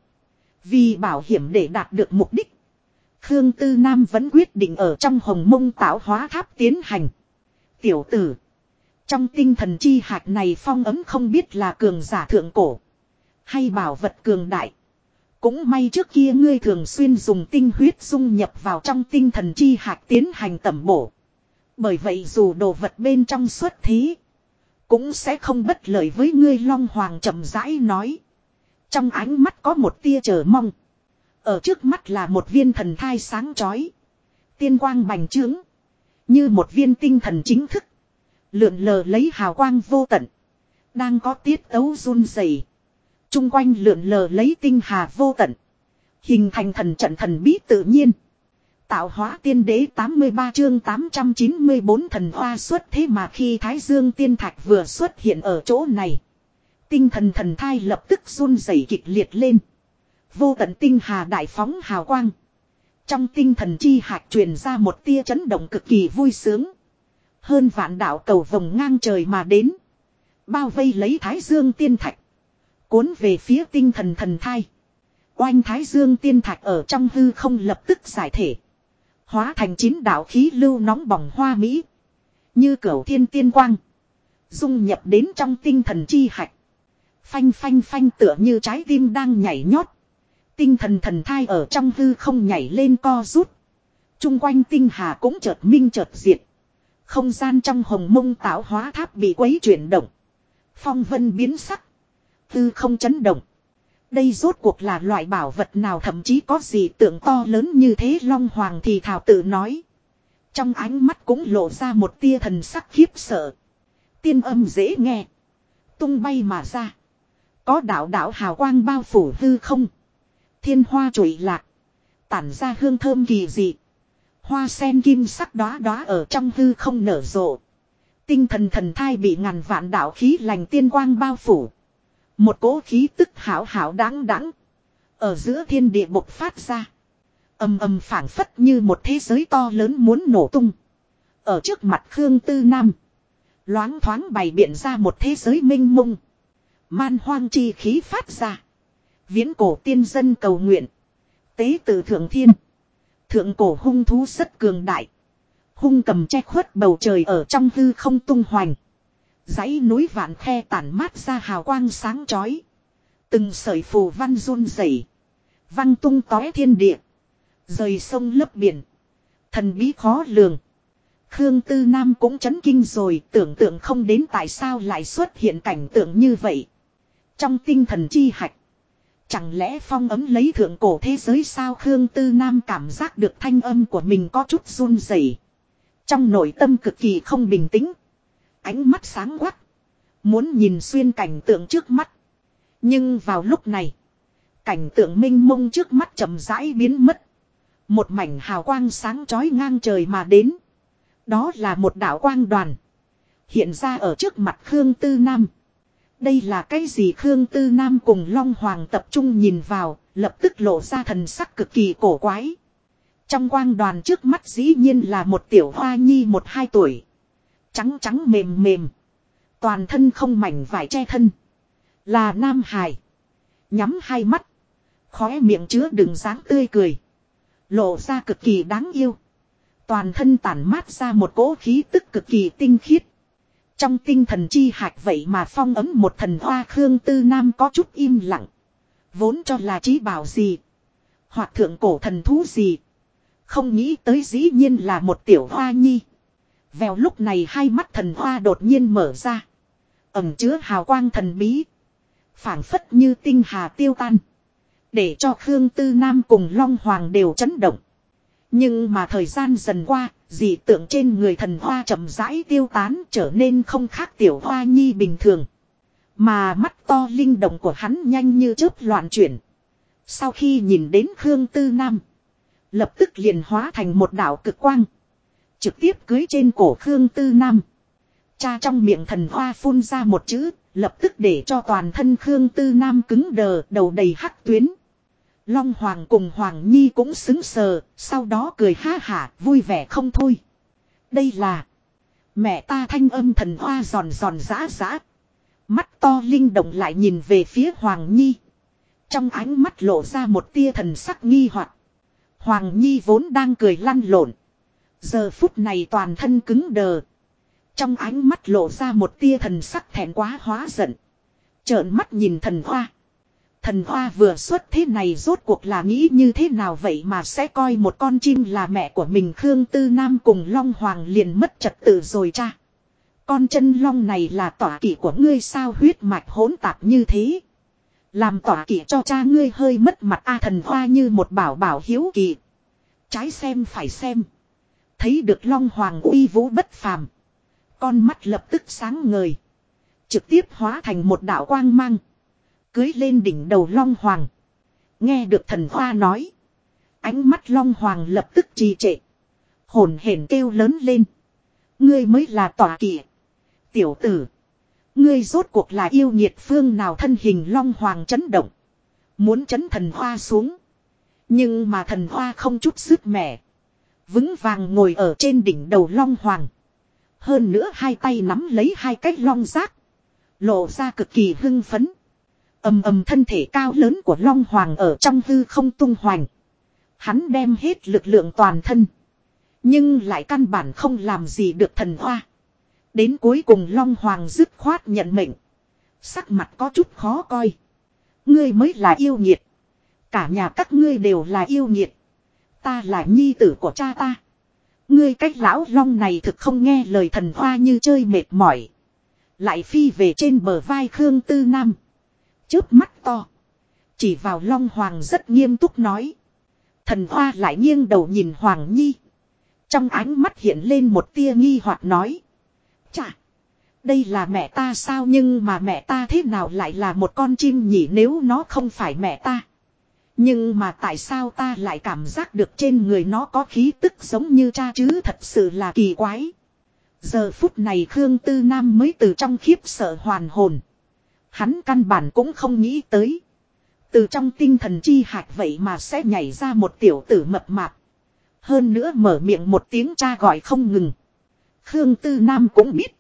Vì bảo hiểm để đạt được mục đích. Khương Tư Nam vẫn quyết định ở trong Hồng Mông Tạo Hóa Tháp tiến hành. Tiểu tử. Trong tinh thần chi hạt này phong ấm không biết là cường giả thượng cổ. Hay bảo vật cường đại. Cũng may trước kia ngươi thường xuyên dùng tinh huyết dung nhập vào trong tinh thần chi hạt tiến hành tẩm bổ. Bởi vậy dù đồ vật bên trong xuất thí. Cũng sẽ không bất lợi với ngươi. Long Hoàng chậm rãi nói. Trong ánh mắt có một tia chờ mong. Ở trước mắt là một viên thần thai sáng chói. Tiên quang bành trướng. Như một viên tinh thần chính thức. Lượn lờ lấy hào quang vô tận. Đang có tiết tấu run rẩy. Trung quanh lượn lờ lấy tinh hà vô tận. Hình thành thần trận thần bí tự nhiên. Tạo hóa tiên đế 83 chương 894 thần hoa xuất thế. Mà khi Thái Dương tiên thạch vừa xuất hiện ở chỗ này. Tinh thần thần thai lập tức run rẩy kịch liệt lên. Vô tận tinh hà đại phóng hào quang. Trong tinh thần chi hạt truyền ra một tia chấn động cực kỳ vui sướng. Hơn vạn đạo cầu vồng ngang trời mà đến. Bao vây lấy Thái Dương tiên thạch. Cuốn về phía tinh thần thần thai. Oanh, Thái Dương tiên thạch ở trong hư không lập tức giải thể. Hóa thành 9 đạo khí lưu nóng bỏng hoa mỹ. Như cửu thiên tiên quang. Dung nhập đến trong tinh thần chi hạch. Phanh phanh phanh tựa như trái tim đang nhảy nhót. Tinh thần thần thai ở trong hư không nhảy lên co rút. Trung quanh tinh hà cũng chợt minh chợt diệt. Không gian trong Hồng Mông Tạo Hóa Tháp bị quấy chuyển động. Phong vân biến sắc. Hư không chấn động. Đây rốt cuộc là loại bảo vật nào? Thậm chí có gì tượng to lớn như thế? Long Hoàng thì thảo tự nói. Trong ánh mắt cũng lộ ra một tia thần sắc khiếp sợ. Tiên âm dễ nghe. Tung bay mà ra. Có đạo đạo hào quang bao phủ hư không. Thiên hoa trụy lạc. Tản ra hương thơm kỳ dị. Hoa sen kim sắc đóa đóa ở trong hư không nở rộ. Tinh thần thần thai bị ngàn vạn đạo khí lành tiên quang bao phủ. Một cỗ khí tức hảo hảo đáng đáng. Ở giữa thiên địa bộc phát ra. Ầm ầm phảng phất như một thế giới to lớn muốn nổ tung. Ở trước mặt Khương Tư Nam. Loáng thoáng bày biện ra một thế giới mênh mông. Man hoang chi khí phát ra. Viễn cổ tiên dân cầu nguyện. Tế tự thượng thiên. Thượng cổ hung thú rất cường đại. Hung cầm che khuất bầu trời ở trong hư không tung hoành. Dãy núi vạn khe tản mát ra hào quang sáng chói. Từng sợi phù văn run rẩy, văng tung tóe thiên địa. Rời sông lấp biển. Thần bí khó lường. Khương Tư Nam cũng chấn kinh rồi, tưởng tượng không đến tại sao lại xuất hiện cảnh tượng như vậy. Trong tinh thần chi hạch. Chẳng lẽ phong ấm lấy thượng cổ thế giới sao? Khương Tư Nam cảm giác được thanh âm của mình có chút run rẩy. Trong nội tâm cực kỳ không bình tĩnh. Ánh mắt sáng quắc. Muốn nhìn xuyên cảnh tượng trước mắt. Nhưng vào lúc này. Cảnh tượng mênh mông trước mắt chậm rãi biến mất. Một mảnh hào quang sáng chói ngang trời mà đến. Đó là một đạo quang đoàn. Hiện ra ở trước mặt Khương Tư Nam. Đây là cái gì? Khương Tư Nam cùng Long Hoàng tập trung nhìn vào, lập tức lộ ra thần sắc cực kỳ cổ quái. Trong quang đoàn trước mắt dĩ nhiên là một tiểu hoa nhi 1-2 tuổi. Trắng trắng mềm mềm. Toàn thân không mảnh vải che thân. Là nam hài. Nhắm hai mắt. Khóe miệng chứa đựng dáng tươi cười. Lộ ra cực kỳ đáng yêu. Toàn thân tản mát ra một cỗ khí tức cực kỳ tinh khiết. Trong tinh thần chi hạch vậy mà phong ấm một thần hoa. Khương Tư Nam có chút im lặng. Vốn cho là trí bảo gì. Hoặc thượng cổ thần thú gì. Không nghĩ tới dĩ nhiên là một tiểu hoa nhi. Vèo lúc này hai mắt thần hoa đột nhiên mở ra. Ẩm chứa hào quang thần bí. Phảng phất như tinh hà tiêu tan. Để cho Khương Tư Nam cùng Long Hoàng đều chấn động. Nhưng mà thời gian dần qua, dị tượng trên người thần hoa chậm rãi tiêu tán trở nên không khác tiểu hoa nhi bình thường. Mà mắt to linh động của hắn nhanh như chớp loạn chuyển. Sau khi nhìn đến Khương Tư Nam, lập tức liền hóa thành một đạo cực quang. Trực tiếp cưới trên cổ Khương Tư Nam. Cha trong miệng thần hoa phun ra một chữ, lập tức để cho toàn thân Khương Tư Nam cứng đờ, đầu đầy hắc tuyến. Long Hoàng cùng Hoàng Nhi cũng xứng sờ, sau đó cười ha hả, vui vẻ không thôi. Đây là mẹ ta. Thanh âm thần hoa giòn giòn giã giã. Mắt to linh động lại nhìn về phía Hoàng Nhi. Trong ánh mắt lộ ra một tia thần sắc nghi hoặc. Hoàng Nhi vốn đang cười lăn lộn. Giờ phút này toàn thân cứng đờ. Trong ánh mắt lộ ra một tia thần sắc thẹn quá hóa giận. Trợn mắt nhìn thần hoa. Thần hoa vừa xuất thế này rốt cuộc là nghĩ như thế nào vậy mà sẽ coi một con chim là mẹ của mình? Khương Tư Nam cùng Long Hoàng liền mất trật tự rồi cha. Con chân long này là tọa kỵ của ngươi sao? Huyết mạch hỗn tạp như thế. Làm tọa kỵ cho cha ngươi hơi mất mặt a. Thần hoa như một bảo bảo hiếu kỳ. Trái xem phải xem. Thấy được Long Hoàng uy vũ bất phàm. Con mắt lập tức sáng ngời. Trực tiếp hóa thành một đạo quang mang. Cưới lên đỉnh đầu Long Hoàng. Nghe được thần hoa nói. Ánh mắt Long Hoàng lập tức trì trệ. Hồn hển kêu lớn lên. Ngươi mới là tọa kỵ. Tiểu tử. Ngươi rốt cuộc là yêu nghiệt phương nào? Thân hình Long Hoàng chấn động. Muốn chấn thần hoa xuống. Nhưng mà thần hoa không chút sức mẻ. Vững vàng ngồi ở trên đỉnh đầu Long Hoàng. Hơn nữa hai tay nắm lấy hai cái long giác. Lộ ra cực kỳ hưng phấn. Ầm ầm thân thể cao lớn của Long Hoàng ở trong hư không tung hoành. Hắn đem hết lực lượng toàn thân. Nhưng lại căn bản không làm gì được thần hoa. Đến cuối cùng Long Hoàng dứt khoát nhận mệnh. Sắc mặt có chút khó coi. Ngươi mới là yêu nghiệt. Cả nhà các ngươi đều là yêu nghiệt. Ta là nhi tử của cha ta. Ngươi cách lão long này thực không nghe lời. Thần hoa như chơi mệt mỏi. Lại phi về trên bờ vai Khương Tư Nam. Chớp mắt to. Chỉ vào Long Hoàng rất nghiêm túc nói. Thần hoa lại nghiêng đầu nhìn Hoàng Nhi. Trong ánh mắt hiện lên một tia nghi hoặc nói. Chà. Đây là mẹ ta sao? Nhưng mà mẹ ta thế nào lại là một con chim nhỉ? Nếu nó không phải mẹ ta. Nhưng mà tại sao ta lại cảm giác được trên người nó có khí tức giống như cha chứ? Thật sự là kỳ quái. Giờ phút này Khương Tư Nam mới từ trong khiếp sợ hoàn hồn. Hắn căn bản cũng không nghĩ tới. Từ trong tinh thần chi hạch vậy mà sẽ nhảy ra một tiểu tử mập mạp. Hơn nữa mở miệng một tiếng cha gọi không ngừng. Khương Tư Nam cũng biết.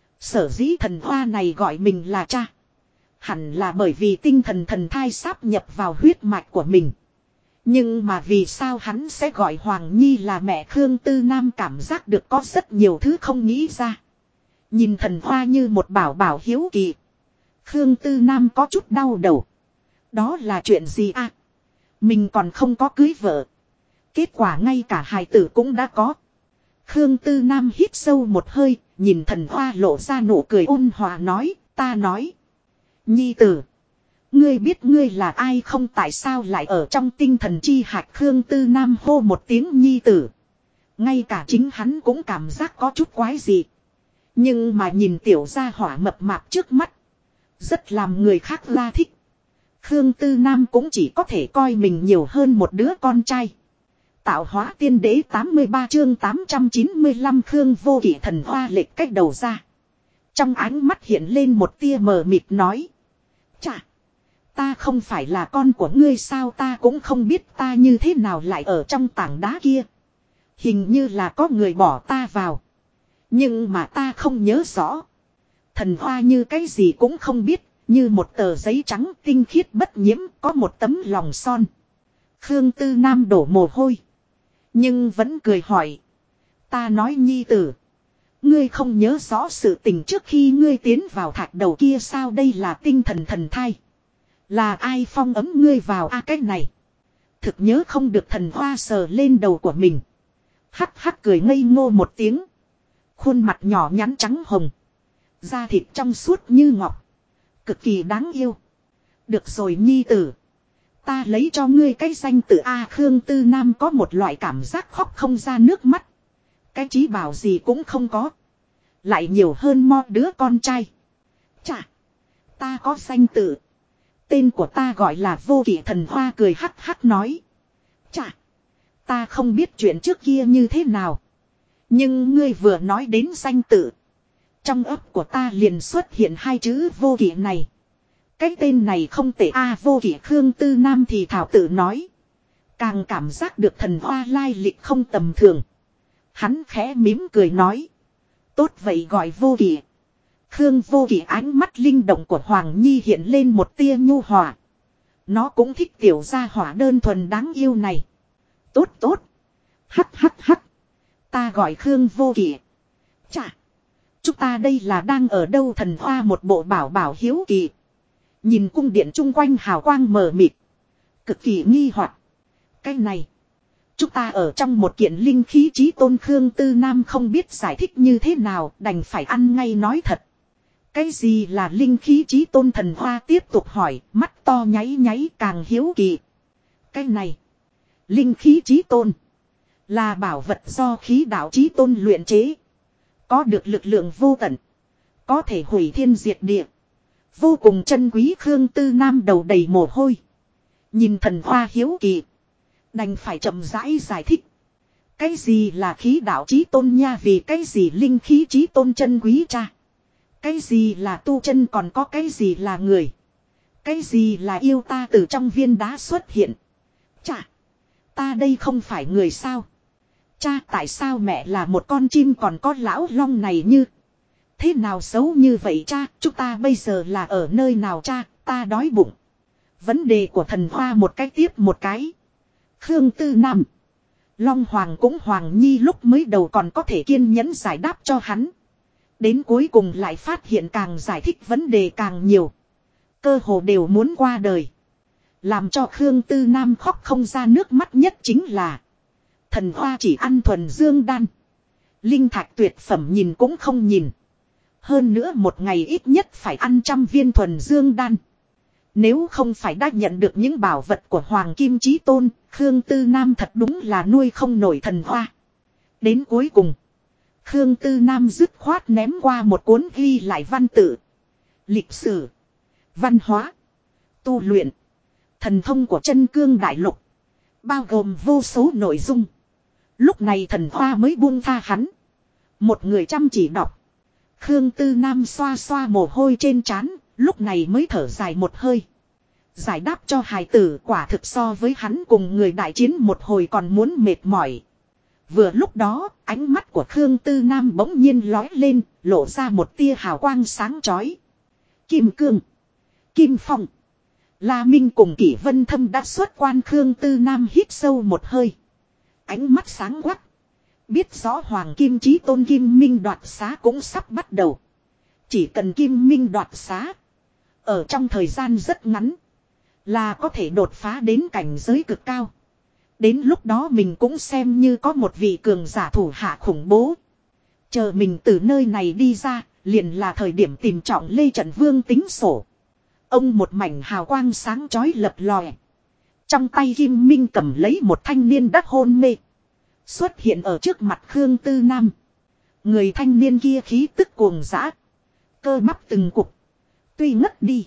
Sở dĩ thần hoa này gọi mình là cha. Hẳn là bởi vì tinh thần thần thai sáp nhập vào huyết mạch của mình. Nhưng mà vì sao hắn sẽ gọi Hoàng Nhi là mẹ? Khương Tư Nam cảm giác được có rất nhiều thứ không nghĩ ra. Nhìn thần hoa như một bảo bảo hiếu kỳ. Khương Tư Nam có chút đau đầu. Đó là chuyện gì à? Mình còn không có cưới vợ. Kết quả ngay cả hài tử cũng đã có. Khương Tư Nam hít sâu một hơi, nhìn Thần Hoa lộ ra nụ cười ôn hòa nói, ta nói. Nhi tử. Ngươi biết ngươi là ai không, tại sao lại ở trong tinh thần chi hạch. Khương Tư Nam hô một tiếng nhi tử. Ngay cả chính hắn cũng cảm giác có chút quái dị. Nhưng mà nhìn tiểu gia hỏa mập mạp trước mắt. Rất làm người khác la thích. Khương Tư Nam cũng chỉ có thể coi mình nhiều hơn một đứa con trai. Tạo hóa tiên đế 83 chương 895 Khương Vô Kỵ thần hoa lệch cách đầu ra. Trong ánh mắt hiện lên một tia mờ mịt nói. Chà, ta không phải là con của ngươi sao, ta cũng không biết ta như thế nào lại ở trong tảng đá kia. Hình như là có người bỏ ta vào. Nhưng mà ta không nhớ rõ. Thần hoa như cái gì cũng không biết, như một tờ giấy trắng tinh khiết bất nhiễm, có một tấm lòng son. Khương Tư Nam đổ mồ hôi. Nhưng vẫn cười hỏi. Ta nói nhi tử. Ngươi không nhớ rõ sự tình trước khi ngươi tiến vào thạch đầu kia sao, đây là tinh thần thần thai. Là ai phong ấm ngươi vào cái này. Thực nhớ không được. Thần hoa sờ lên đầu của mình. Hắc hắc cười ngây ngô một tiếng. Khuôn mặt nhỏ nhắn trắng hồng. Da thịt trong suốt như ngọc. Cực kỳ đáng yêu. Được rồi nhi tử. Ta lấy cho ngươi cái danh tự A. Khương Tư Nam có một loại cảm giác khóc không ra nước mắt. Cái trí bảo gì cũng không có. Lại nhiều hơn mo đứa con trai. Chà. Ta có danh tự. Tên của ta gọi là Vô Kỵ. Thần hoa cười hắc hắc nói. Chà. Ta không biết chuyện trước kia như thế nào. Nhưng ngươi vừa nói đến danh tự. Trong ấp của ta liền xuất hiện hai chữ Vô Kỵ này. Cái tên này không tệ a. Vô Kỵ. Khương Tư Nam thì thảo tự nói. Càng cảm giác được thần hoa lai lịch không tầm thường. Hắn khẽ mỉm cười nói. Tốt vậy gọi Vô Kỵ. Khương Vô Kỵ ánh mắt linh động của Hoàng Nhi hiện lên một tia nhu hòa. Nó cũng thích tiểu gia hỏa đơn thuần đáng yêu này. Tốt tốt. Hắc hắc hắc. Ta gọi Khương Vô Kỵ. Chà. Chúng ta đây là đang ở đâu? Thần hoa một bộ bảo bảo hiếu kỳ. Nhìn cung điện chung quanh hào quang mờ mịt. Cực kỳ nghi hoặc. Cái này. Chúng ta ở trong một kiện linh khí chí tôn. Khương Tư Nam không biết giải thích như thế nào, đành phải ăn ngay nói thật. Cái gì là linh khí chí tôn? Thần hoa tiếp tục hỏi, mắt to nháy nháy càng hiếu kỳ. Cái này. Linh khí chí tôn. Là bảo vật do khí đạo chí tôn luyện chế. Có được lực lượng vô tận. Có thể hủy thiên diệt địa. Vô cùng chân quý. Khương Tư Nam đầu đầy mồ hôi. Nhìn thần hoa hiếu kỳ. Đành phải chậm rãi giải thích. Cái gì là khí đạo chí tôn nha? Vì cái gì linh khí chí tôn chân quý cha? Cái gì là tu chân, còn có cái gì là người? Cái gì là yêu? Ta từ trong viên đá xuất hiện. Chà, ta đây không phải người sao? Cha, tại sao mẹ là một con chim còn có lão long này như? Thế nào xấu như vậy cha? Chúng ta bây giờ là ở nơi nào cha? Ta đói bụng. Vấn đề của thần hoa một cái tiếp một cái. Khương Tư Nam. Long Hoàng cũng Hoàng Nhi lúc mới đầu còn có thể kiên nhẫn giải đáp cho hắn. Đến cuối cùng lại phát hiện càng giải thích vấn đề càng nhiều. Cơ hồ đều muốn qua đời. Làm cho Khương Tư Nam khóc không ra nước mắt nhất chính là. Thần hoa chỉ ăn thuần dương đan. Linh thạch tuyệt phẩm nhìn cũng không nhìn. Hơn nữa một ngày ít nhất phải ăn 100 viên thuần dương đan. Nếu không phải đã nhận được những bảo vật của Hoàng Kim Chí Tôn, Khương Tư Nam thật đúng là nuôi không nổi thần hoa. Đến cuối cùng, Khương Tư Nam dứt khoát ném qua một cuốn ghi lại văn tự, lịch sử, văn hóa, tu luyện, thần thông của Chân Cương Đại Lục, bao gồm vô số nội dung. Lúc này thần hoa mới buông tha hắn. Một người chăm chỉ đọc. Khương Tư Nam xoa xoa mồ hôi trên trán, lúc này mới thở dài một hơi. Giải đáp cho hài tử quả thực so với hắn cùng người đại chiến một hồi còn muốn mệt mỏi. Vừa lúc đó, ánh mắt của Khương Tư Nam bỗng nhiên lói lên, lộ ra một tia hào quang sáng chói. Kim Cương, Kim Phong, La Minh cùng Kỷ Vân Thâm đã xuất quan. Khương Tư Nam hít sâu một hơi. Ánh mắt sáng quắc. Biết rõ Hoàng Kim Chí Tôn Kim Minh đoạt xá cũng sắp bắt đầu. Chỉ cần Kim Minh đoạt xá. Ở trong thời gian rất ngắn. Là có thể đột phá đến cảnh giới cực cao. Đến lúc đó mình cũng xem như có một vị cường giả thủ hạ khủng bố. Chờ mình từ nơi này đi ra, liền là thời điểm tìm Trọng Lê Trận Vương tính sổ. Ông một mảnh hào quang sáng chói lập lòe. Trong tay Kim Minh cầm lấy một thanh niên đắc hôn mê. Xuất hiện ở trước mặt Khương Tư Nam. Người thanh niên kia khí tức cuồng dã. Cơ bắp từng cục. Tuy ngất đi.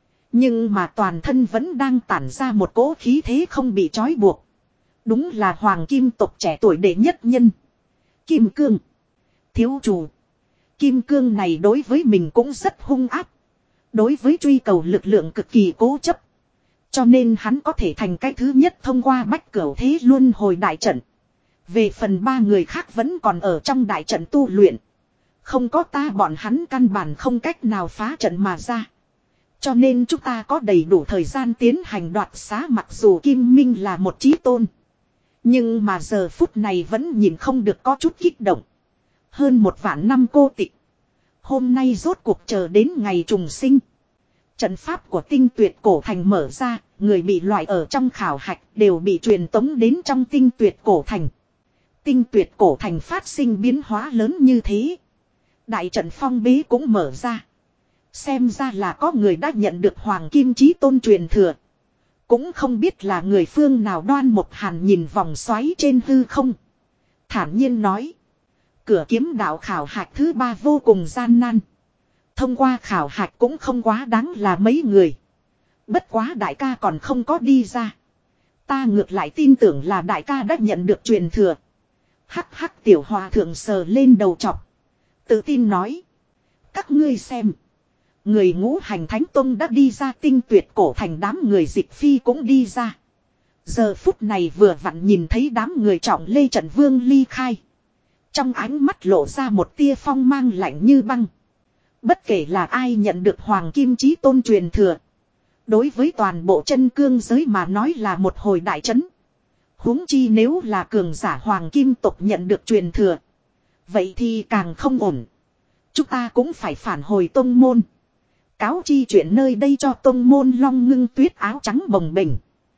Nhưng mà toàn thân vẫn đang tản ra một cỗ khí thế không bị trói buộc. Đúng là hoàng kim tộc trẻ tuổi đệ nhất nhân. Kim Cương. Thiếu chủ. Kim Cương này đối với mình cũng rất hung ác. Đối với truy cầu lực lượng cực kỳ cố chấp. Cho nên hắn có thể thành cái thứ nhất thông qua bách cửu thế luân hồi đại trận. Về phần ba người khác vẫn còn ở trong đại trận tu luyện. Không có ta bọn hắn căn bản không cách nào phá trận mà ra. Cho nên chúng ta có đầy đủ thời gian tiến hành đoạt xá, mặc dù Kim Minh là một chí tôn. Nhưng mà giờ phút này vẫn nhìn không được có chút kích động. Hơn 1.000 năm cô tịch. Hôm nay rốt cuộc chờ đến ngày trùng sinh. Trận pháp của Tinh Tuyệt cổ thành mở ra, người bị loại ở trong khảo hạch đều bị truyền tống đến trong Tinh Tuyệt cổ thành. Tinh Tuyệt cổ thành phát sinh biến hóa lớn như thế. Đại trận phong bế cũng mở ra. Xem ra là có người đã nhận được Hoàng Kim Chí Tôn truyền thừa. Cũng không biết là người phương nào. Đoan Mộc Hàn nhìn vòng xoáy trên hư không. Thản nhiên nói. Cửa kiếm đạo khảo hạch thứ 3 vô cùng gian nan. Thông qua khảo hạch cũng không quá đáng là mấy người. Bất quá đại ca còn không có đi ra. Ta ngược lại tin tưởng là đại ca đã nhận được truyền thừa. Hắc hắc, tiểu hòa thượng sờ lên đầu chọc. Tự tin nói. Các ngươi xem. Người Ngũ Hành Thánh Tông đã đi ra. Tinh Tuyệt cổ thành đám người Dịch Phi cũng đi ra. Giờ phút này vừa vặn nhìn thấy đám người Trọng Lê Trận Vương ly khai. Trong ánh mắt lộ ra một tia phong mang lạnh như băng. Bất kể là ai nhận được Hoàng Kim Chí Tôn truyền thừa. Đối với toàn bộ chân cương giới mà nói là một hồi đại trấn. Huống chi nếu là cường giả Hoàng Kim tộc nhận được truyền thừa. Vậy thì càng không ổn. Chúng ta cũng phải phản hồi tông môn. Cáo chi chuyện nơi đây cho tông môn. Long Ngưng Tuyết áo trắng bồng bềnh.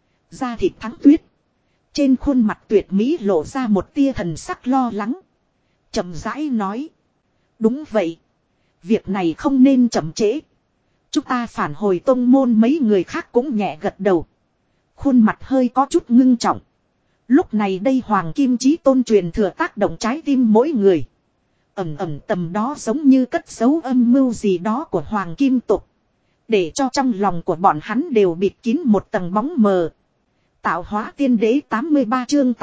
Da thịt thắng tuyết. Trên khuôn mặt tuyệt mỹ lộ ra một tia thần sắc lo lắng. Chậm rãi nói. Đúng vậy. Việc này không nên chậm trễ. Chúng ta phản hồi tông môn. Mấy người khác cũng nhẹ gật đầu. Khuôn mặt hơi có chút ngưng trọng. Lúc này đây Hoàng Kim Chí Tôn truyền thừa tác động trái tim mỗi người. Ẩm ẩm tầm đó giống như cất giấu âm mưu gì đó của Hoàng Kim tộc. Để cho trong lòng của bọn hắn đều bịt kín một tầng bóng mờ. Tạo hóa tiên đế 83 chương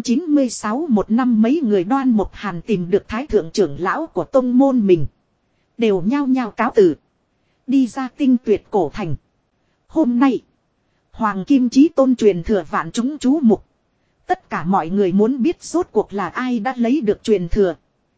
896. Một năm mấy người Đoan Mộc Hàn tìm được thái thượng trưởng lão của tông môn mình. Đều nhao nhao cáo từ. Đi ra Tinh Tuyệt cổ thành. Hôm nay. Hoàng Kim Chí Tôn truyền thừa vạn chúng chú mục. Tất cả mọi người muốn biết rốt cuộc là ai đã lấy được truyền thừa.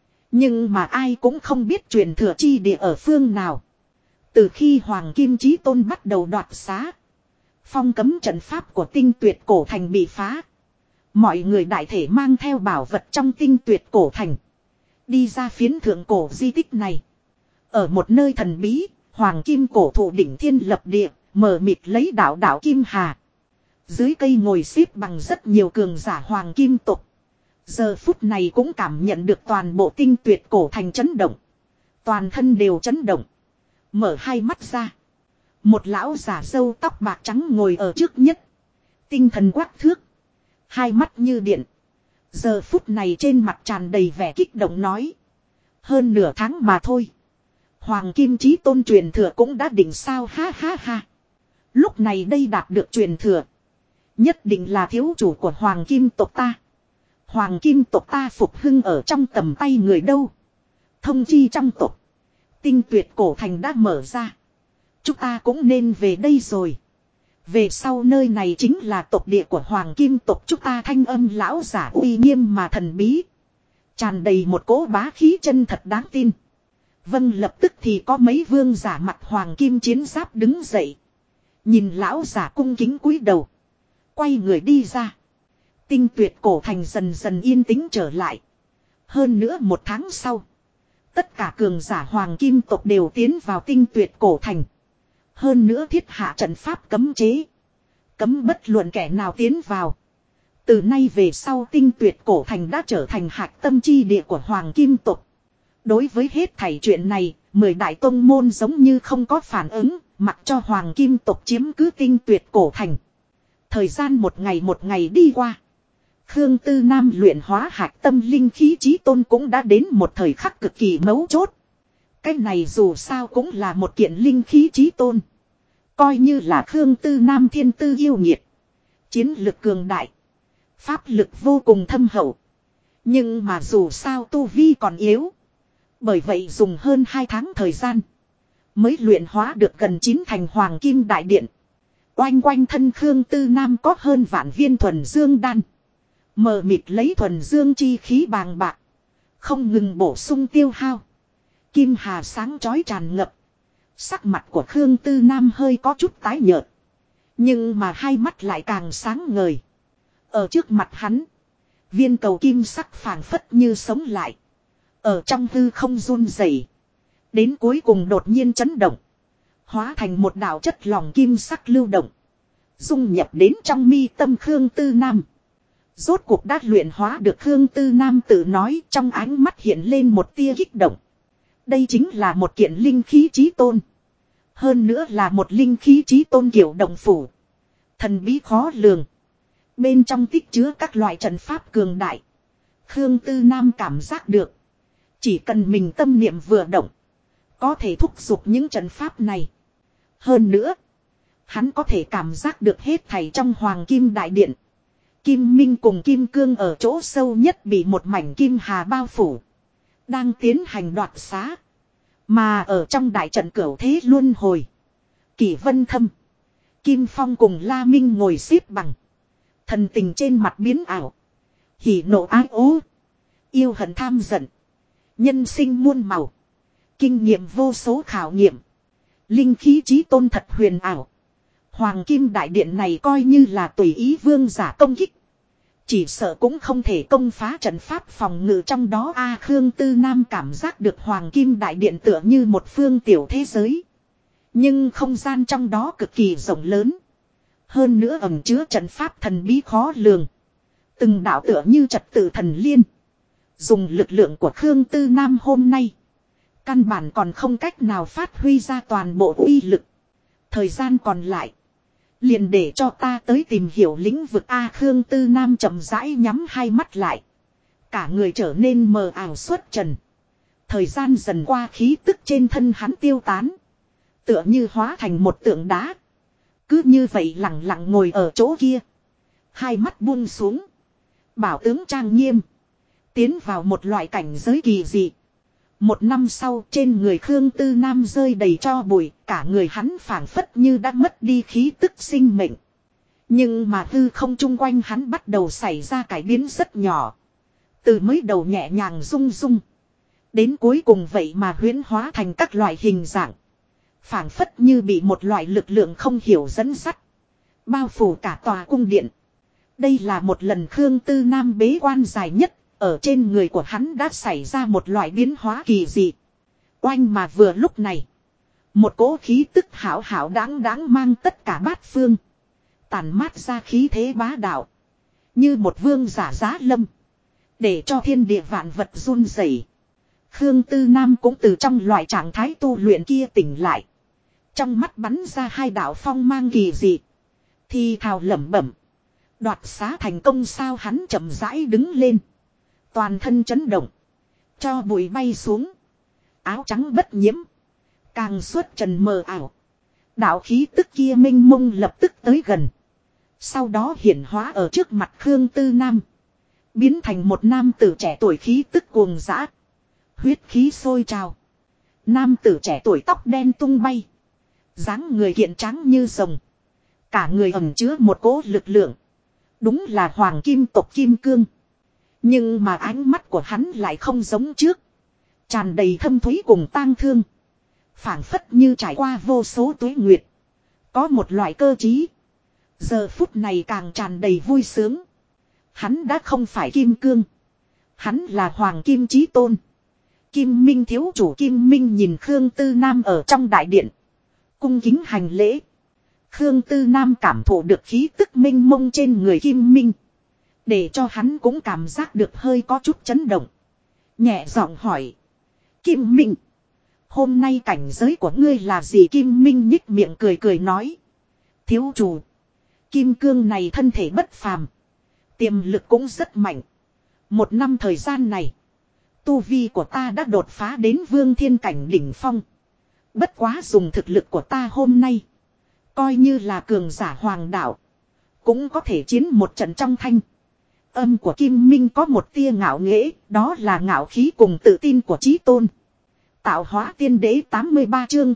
Nhưng mà ai cũng không biết truyền thừa chi địa ở phương nào. Từ khi Hoàng Kim Chí Tôn bắt đầu đoạt xá. Phong cấm trận pháp của Tinh Tuyệt cổ thành bị phá. Mọi người đại thể mang theo bảo vật trong Tinh Tuyệt cổ thành. Đi ra phiến thượng cổ di tích này. Ở một nơi thần bí, Hoàng Kim cổ thụ đỉnh thiên lập địa, mờ mịt lấy đạo đạo Kim Hà. Dưới cây ngồi xếp bằng rất nhiều cường giả Hoàng Kim tộc. Giờ phút này cũng cảm nhận được toàn bộ Tinh Tuyệt cổ thành chấn động. Toàn thân đều chấn động. Mở hai mắt ra. Một lão giả râu tóc bạc trắng ngồi ở trước nhất. Tinh thần quắc thước. Hai mắt như điện. Giờ phút này trên mặt tràn đầy vẻ kích động nói. Hơn nửa tháng mà thôi. Hoàng Kim Chí Tôn truyền thừa cũng đã định sao, ha ha ha. Lúc này đây đạt được truyền thừa. Nhất định là thiếu chủ của Hoàng Kim tộc ta. Hoàng Kim tộc ta phục hưng ở trong tầm tay người đâu. Thông chi trong tộc. Tinh Tuyệt cổ thành đã mở ra. Chúng ta cũng nên về đây rồi. Về sau nơi này chính là tộc địa của Hoàng Kim tộc chúng ta. Thanh âm lão giả uy nghiêm mà thần bí. Tràn đầy một cỗ bá khí chân thật đáng tin. Vâng, lập tức thì có mấy vương giả mặt Hoàng Kim chiến giáp đứng dậy. Nhìn lão giả cung kính cúi đầu. Quay người đi ra. Tinh Tuyệt cổ thành dần dần yên tĩnh trở lại. Hơn nữa một tháng sau. Tất cả cường giả Hoàng Kim tộc đều tiến vào Tinh Tuyệt cổ thành. Hơn nữa thiết hạ trận pháp cấm chế. Cấm bất luận kẻ nào tiến vào. Từ nay về sau Tinh Tuyệt cổ thành đã trở thành hạch tâm chi địa của Hoàng Kim tộc. Đối với hết thảy chuyện này, 10 đại tông môn giống như không có phản ứng, mặc cho Hoàng Kim tộc chiếm cứ Tinh Tuyệt cổ thành. Thời gian một ngày đi qua. Khương Tư Nam luyện hóa hạch tâm linh khí chí tôn cũng đã đến một thời khắc cực kỳ mấu chốt. Cái này dù sao cũng là một kiện linh khí chí tôn. Coi như là Khương Tư Nam thiên tư yêu nghiệt. Chiến lực cường đại. Pháp lực vô cùng thâm hậu. Nhưng mà dù sao tu vi còn yếu. Bởi vậy dùng hơn 2 tháng thời gian. Mới luyện hóa được gần 9 thành Hoàng Kim Đại Điện. Oanh quanh thân Khương Tư Nam có hơn vạn viên thuần dương đan. Mờ mịt lấy thuần dương chi khí bàng bạc. Không ngừng bổ sung tiêu hao. Kim hà sáng chói tràn ngập. Sắc mặt của Khương Tư Nam hơi có chút tái nhợt. Nhưng mà hai mắt lại càng sáng ngời. Ở trước mặt hắn. Viên cầu kim sắc phảng phất như sống lại. Ở trong hư không run rẩy. Đến cuối cùng đột nhiên chấn động. Hóa thành một đạo chất lỏng kim sắc lưu động. Dung nhập đến trong mi tâm Khương Tư Nam. Rốt cuộc đã luyện hóa được Khương Tư Nam tự nói, trong ánh mắt hiện lên một tia kích động. Đây chính là một kiện linh khí chí tôn. Hơn nữa là một linh khí chí tôn kiểu động phủ. Thần bí khó lường. Bên trong tích chứa các loại trận pháp cường đại. Khương Tư Nam cảm giác được. Chỉ cần mình tâm niệm vừa động. Có thể thúc giục những trận pháp này. Hơn nữa. Hắn có thể cảm giác được hết thảy trong Hoàng Kim Đại Điện. Kim Minh cùng Kim Cương ở chỗ sâu nhất bị một mảnh kim hà bao phủ. Đang tiến hành đoạt xá. Mà ở trong đại trận cửu thế luân hồi. Kỷ Vân Thâm. Kim Phong cùng La Minh ngồi xếp bằng. Thần tình trên mặt biến ảo. Hỉ nộ ái ố. Yêu hận tham giận. Nhân sinh muôn màu. Kinh nghiệm vô số khảo nghiệm. Linh khí chí tôn thật huyền ảo. Hoàng Kim Đại Điện này coi như là tùy ý vương giả công kích. Chỉ sợ cũng không thể công phá trận pháp phòng ngự trong đó. Khương Tư Nam cảm giác được Hoàng Kim Đại Điện tựa như một phương tiểu thế giới. Nhưng không gian trong đó cực kỳ rộng lớn. Hơn nữa ẩn chứa trận pháp thần bí khó lường. Từng đạo tựa như trật tự thần liên. Dùng lực lượng của Khương Tư Nam hôm nay. Căn bản còn không cách nào phát huy ra toàn bộ uy lực. Thời gian còn lại. Liền để cho ta tới tìm hiểu lĩnh vực Khương Tư Nam chậm rãi nhắm hai mắt lại. Cả người trở nên mờ ảo xuất trần. Thời gian dần qua khí tức trên thân hắn tiêu tán. Tựa như hóa thành một tượng đá. Cứ như vậy lặng lặng ngồi ở chỗ kia. Hai mắt buông xuống. Bảo tướng trang nghiêm. Tiến vào một loại cảnh giới kỳ dị. Một năm sau trên người Khương Tư Nam rơi đầy tro bụi, cả người hắn phảng phất như đã mất đi khí tức sinh mệnh. Nhưng mà hư không chung quanh hắn bắt đầu xảy ra cải biến rất nhỏ. Từ mới đầu nhẹ nhàng rung rung. Đến cuối cùng vậy mà huyễn hóa thành các loại hình dạng. Phảng phất như bị một loại lực lượng không hiểu dẫn dắt. Bao phủ cả tòa cung điện. Đây là một lần Khương Tư Nam bế quan dài nhất. Ở trên người của hắn đã xảy ra một loại biến hóa kỳ dị. Oanh mà vừa lúc này. Một cỗ khí tức hảo hảo đáng đáng mang tất cả bát phương. Tàn mát ra khí thế bá đạo. Như một vương giả giá lâm. Để cho thiên địa vạn vật run rẩy. Khương Tư Nam cũng từ trong loại trạng thái tu luyện kia tỉnh lại. Trong mắt bắn ra hai đạo phong mang kỳ dị. Thì thào lẩm bẩm. Đoạt xá thành công sao hắn chậm rãi đứng lên. Toàn thân chấn động. Cho bụi bay xuống. Áo trắng bất nhiễm. Càng xuất trần mờ ảo. Đạo khí tức kia minh mông lập tức tới gần. Sau đó hiển hóa ở trước mặt Khương Tư Nam. Biến thành một nam tử trẻ tuổi khí tức cuồng dã. Huyết khí sôi trào. Nam tử trẻ tuổi tóc đen tung bay. Dáng người kiện tráng như rồng. Cả người ẩn chứa một cỗ lực lượng. Đúng là Hoàng Kim tộc Kim Cương. Nhưng mà ánh mắt của hắn lại không giống trước. Tràn đầy thâm thúy cùng tang thương. Phảng phất như trải qua vô số tuế nguyệt. Có một loại cơ trí. Giờ phút này càng tràn đầy vui sướng. Hắn đã không phải Kim Cương. Hắn là Hoàng Kim Chí Tôn. Kim Minh thiếu chủ Kim Minh nhìn Khương Tư Nam ở trong đại điện. Cung kính hành lễ. Khương Tư Nam cảm thụ được khí tức minh mông trên người Kim Minh. Để cho hắn cũng cảm giác được hơi có chút chấn động. Nhẹ giọng hỏi. Kim Minh. Hôm nay cảnh giới của ngươi là gì? Kim Minh nhích miệng cười cười nói. Thiếu chủ. Kim cương này thân thể bất phàm. Tiềm lực cũng rất mạnh. 1 năm thời gian này. Tu vi của ta đã đột phá đến vương thiên cảnh đỉnh phong. Bất quá dùng thực lực của ta hôm nay. Coi như là cường giả hoàng đạo. Cũng có thể chiến một trận trong thanh. Âm của Kim Minh có một tia ngạo nghễ. Đó là ngạo khí cùng tự tin của chí tôn. Tạo hóa tiên đế 83 chương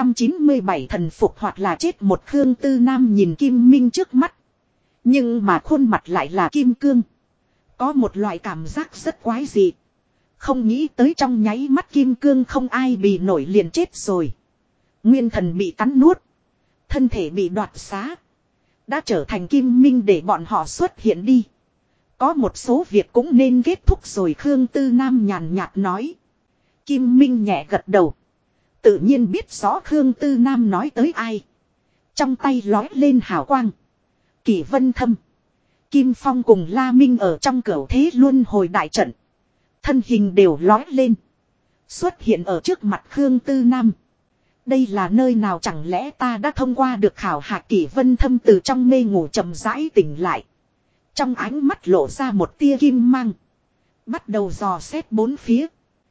897 thần phục hoặc là chết một. Khương Tư Nam nhìn Kim Minh trước mắt. Nhưng mà khuôn mặt lại là kim cương. Có một loại cảm giác rất quái dị. Không nghĩ tới trong nháy mắt kim cương không ai bị nổi liền chết rồi. Nguyên thần bị cắn nuốt. Thân thể bị đoạt xá. Đã trở thành Kim Minh để bọn họ xuất hiện đi. Có một số việc cũng nên kết thúc rồi. Khương Tư Nam nhàn nhạt nói. Kim Minh nhẹ gật đầu. Tự nhiên biết rõ Khương Tư Nam nói tới ai. Trong tay lói lên hào quang. Kỷ Vân Thâm. Kim Phong cùng La Minh ở trong cửu thế luân hồi đại trận. Thân hình đều lói lên. Xuất hiện ở trước mặt Khương Tư Nam. Đây là nơi nào chẳng lẽ ta đã thông qua được khảo hạch? Kỷ Vân Thâm từ trong mê ngủ chậm rãi tỉnh lại. Trong ánh mắt lộ ra một tia kim mang. Bắt đầu dò xét bốn phía.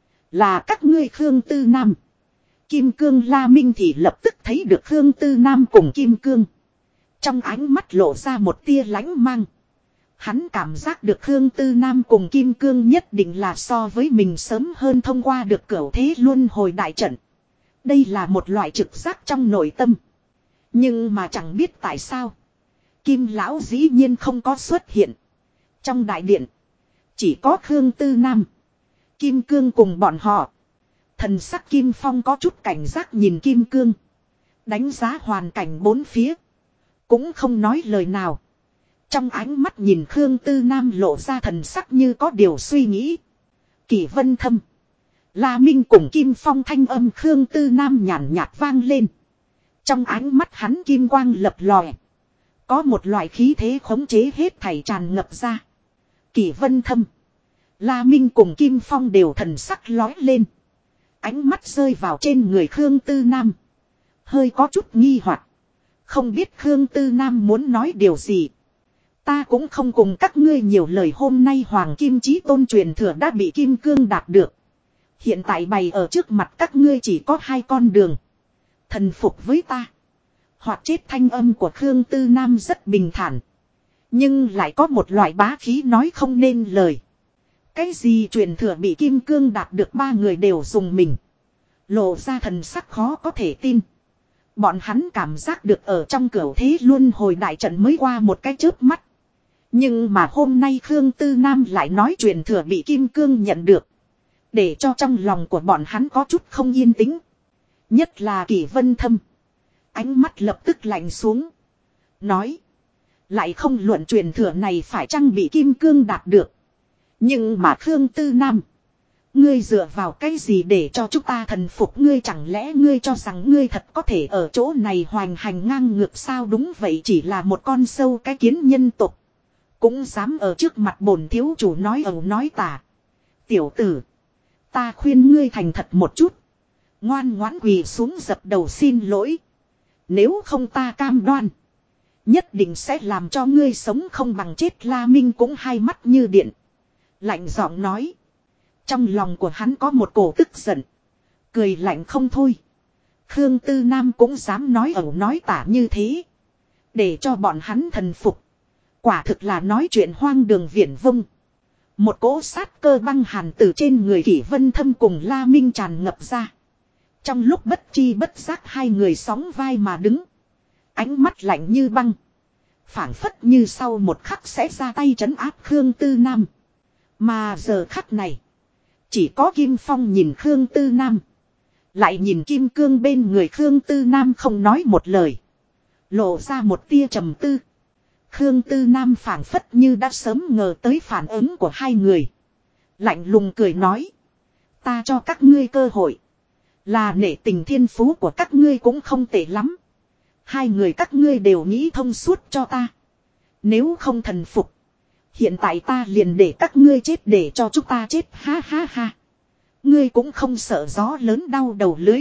Là các ngươi Khương Tư Nam. Kim Cương La Minh thì lập tức thấy được Khương Tư Nam cùng Kim Cương. Trong ánh mắt lộ ra một tia lãnh mang. Hắn cảm giác được Khương Tư Nam cùng Kim Cương nhất định là so với mình sớm hơn thông qua được cửu thế luân hồi đại trận. Đây là một loại trực giác trong nội tâm. Nhưng mà chẳng biết tại sao. Kim Lão dĩ nhiên không có xuất hiện. Trong đại điện. Chỉ có Khương Tư Nam. Kim Cương cùng bọn họ. Thần sắc Kim Phong có chút cảnh giác nhìn Kim Cương. Đánh giá hoàn cảnh bốn phía. Cũng không nói lời nào. Trong ánh mắt nhìn Khương Tư Nam lộ ra thần sắc như có điều suy nghĩ. Kỷ Vân Thâm. La Minh cùng Kim Phong thanh âm Khương Tư Nam nhàn nhạt vang lên. Trong ánh mắt hắn kim quang lập lòe. Có một loại khí thế khống chế hết thảy tràn ngập ra. Kỷ Vân Thâm. La Minh cùng Kim Phong đều thần sắc lói lên. Ánh mắt rơi vào trên người Khương Tư Nam. Hơi có chút nghi hoặc. Không biết Khương Tư Nam muốn nói điều gì. Ta cũng không cùng các ngươi nhiều lời. Hôm nay Hoàng Kim Chí Tôn truyền thừa đã bị Kim Cương đạt được. Hiện tại bày ở trước mặt các ngươi chỉ có 2 con đường. Thần phục với ta. Hoặc chết. Thanh âm của Khương Tư Nam rất bình thản. Nhưng lại có một loại bá khí nói không nên lời. Cái gì truyền thừa bị Kim Cương đạt được? 3 người đều dùng mình. Lộ ra thần sắc khó có thể tin. Bọn hắn cảm giác được ở trong cửu thế luân hồi đại trận mới qua một cái chớp mắt. Nhưng mà hôm nay Khương Tư Nam lại nói truyền thừa bị Kim Cương nhận được. Để cho trong lòng của bọn hắn có chút không yên tĩnh. Nhất là Kỷ Vân Thâm. Ánh mắt lập tức lạnh xuống. Nói. Lại không luận truyền thừa này phải chăng bị Kim Cương đạt được. Nhưng mà Khương Tư Nam. Ngươi dựa vào cái gì để cho chúng ta thần phục ngươi? Chẳng lẽ ngươi cho rằng ngươi thật có thể ở chỗ này hoành hành ngang ngược sao? Đúng vậy, chỉ là một con sâu cái kiến nhân tục. Cũng dám ở trước mặt bổn thiếu chủ nói ẩu nói tả. Tiểu tử. Ta khuyên ngươi thành thật một chút. Ngoan ngoãn quỳ xuống dập đầu xin lỗi. Nếu không ta cam đoan. Nhất định sẽ làm cho ngươi sống không bằng chết. La Minh cũng hai mắt như điện. Lạnh giọng nói. Trong lòng của hắn có một cổ tức giận. Cười lạnh không thôi. Khương Tư Nam cũng dám nói ẩu nói tả như thế. Để cho bọn hắn thần phục. Quả thực là nói chuyện hoang đường viển vông. Một cỗ sát cơ băng hàn từ trên người Kỷ Vân Thâm cùng La Minh tràn ngập ra. Trong lúc bất chi bất giác hai người sóng vai mà đứng. Ánh mắt lạnh như băng. Phảng phất như sau một khắc sẽ ra tay trấn áp Khương Tư Nam. Mà giờ khắc này. Chỉ có Kim Phong nhìn Khương Tư Nam. Lại nhìn Kim Cương bên người Khương Tư Nam không nói một lời. Lộ ra một tia trầm tư. Khương Tư Nam phảng phất như đã sớm ngờ tới phản ứng của hai người. Lạnh lùng cười nói. Ta cho các ngươi cơ hội. Là nể tình thiên phú của các ngươi cũng không tệ lắm. Hai người các ngươi đều nghĩ thông suốt cho ta. Nếu không thần phục. Hiện tại ta liền để các ngươi chết để cho chúng ta chết, ha ha ha. Ngươi cũng không sợ gió lớn đau đầu lưới.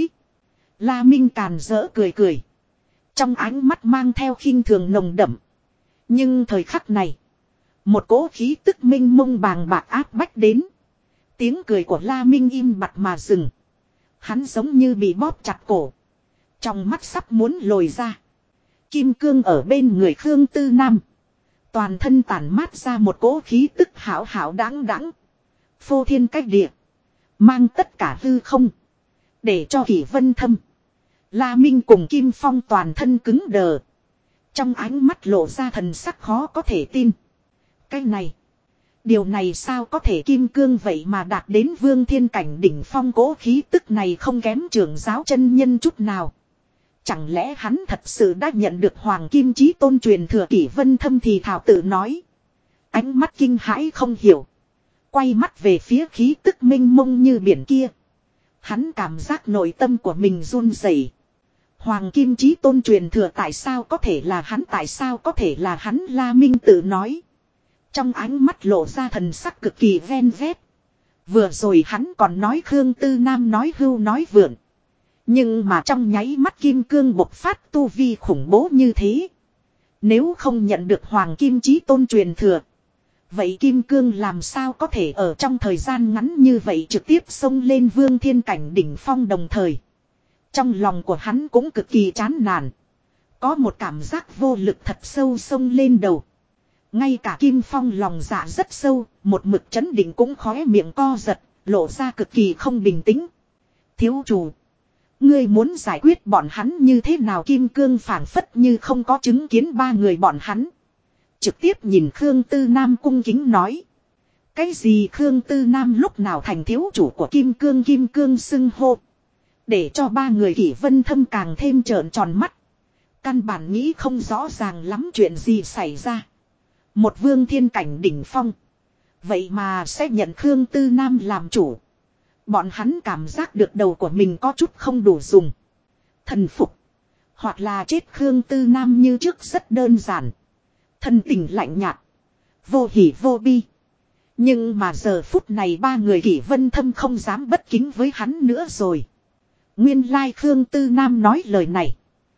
La Minh càn rỡ cười cười. Trong ánh mắt mang theo khinh thường nồng đậm. Nhưng thời khắc này, một cỗ khí tức minh mông bàng bạc áp bách đến. Tiếng cười của La Minh im bặt mà dừng. Hắn giống như bị bóp chặt cổ. Trong mắt sắp muốn lồi ra. Kim cương ở bên người Khương Tư Nam. Toàn thân tản mát ra một cỗ khí tức hảo hảo đáng đáng. Phô thiên cách địa. Mang tất cả hư không. Để cho Kỷ Vân Thâm, La Minh cùng Kim Phong toàn thân cứng đờ. Trong ánh mắt lộ ra thần sắc khó có thể tin. Cái này. Điều này sao có thể kim cương vậy mà đạt đến vương thiên cảnh đỉnh phong, cố khí tức này không kém trưởng giáo chân nhân chút nào. Chẳng lẽ hắn thật sự đã nhận được Hoàng Kim Chí Tôn truyền thừa? Kỷ Vân Thâm thì thảo tự nói. Ánh mắt kinh hãi không hiểu. Quay mắt về phía khí tức minh mông như biển kia. Hắn cảm giác nội tâm của mình run rẩy. Hoàng Kim Chí Tôn truyền thừa tại sao có thể là hắn, tại sao có thể là hắn? La Minh tự nói. Trong ánh mắt lộ ra thần sắc cực kỳ ven vét. Vừa rồi hắn còn nói Khương Tư Nam nói hưu nói vượn. Nhưng mà trong nháy mắt kim cương bộc phát tu vi khủng bố như thế. Nếu không nhận được Hoàng Kim Chí Tôn truyền thừa, vậy kim cương làm sao có thể ở trong thời gian ngắn như vậy trực tiếp xông lên vương thiên cảnh đỉnh phong? Đồng thời, trong lòng của hắn cũng cực kỳ chán nản. Có một cảm giác vô lực thật sâu xông lên đầu. Ngay cả Kim Phong lòng dạ rất sâu, một mực chấn định cũng khóe miệng co giật, lộ ra cực kỳ không bình tĩnh. Thiếu chủ, ngươi muốn giải quyết bọn hắn như thế nào? Kim cương phảng phất như không có chứng kiến ba người bọn hắn. Trực tiếp nhìn Khương Tư Nam cung kính nói. Cái gì? Khương Tư Nam lúc nào thành thiếu chủ của kim cương? Kim cương xưng hô, để cho ba người Kỷ Vân Thâm càng thêm trợn tròn mắt. Căn bản nghĩ không rõ ràng lắm chuyện gì xảy ra. Một vương thiên cảnh đỉnh phong, vậy mà sẽ nhận Khương Tư Nam làm chủ. Bọn hắn cảm giác được đầu của mình có chút không đủ dùng. Thần phục hoặc là chết. Khương Tư Nam như trước rất đơn giản, thân tình lạnh nhạt, vô hỉ vô bi. Nhưng mà giờ phút này ba người Kỷ Vân Thâm không dám bất kính với hắn nữa rồi. Nguyên lai Khương Tư Nam nói lời này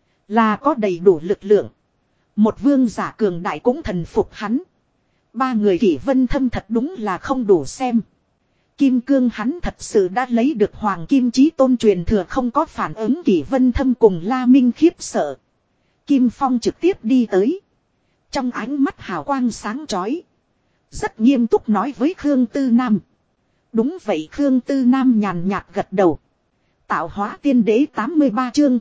là có đầy đủ lực lượng. Một vương giả cường đại cũng thần phục hắn. Ba người Kỷ Vân Thâm thật đúng là không đủ xem. Kim cương hắn thật sự đã lấy được Hoàng Kim Chí Tôn truyền thừa, không có phản ứng. Kỷ Vân Thâm cùng La Minh khiếp sợ. Kim Phong trực tiếp đi tới. Trong ánh mắt hào quang sáng chói, rất nghiêm túc nói với Khương Tư Nam. Đúng vậy. Khương Tư Nam nhàn nhạt gật đầu. Tạo hóa tiên đế 83 chương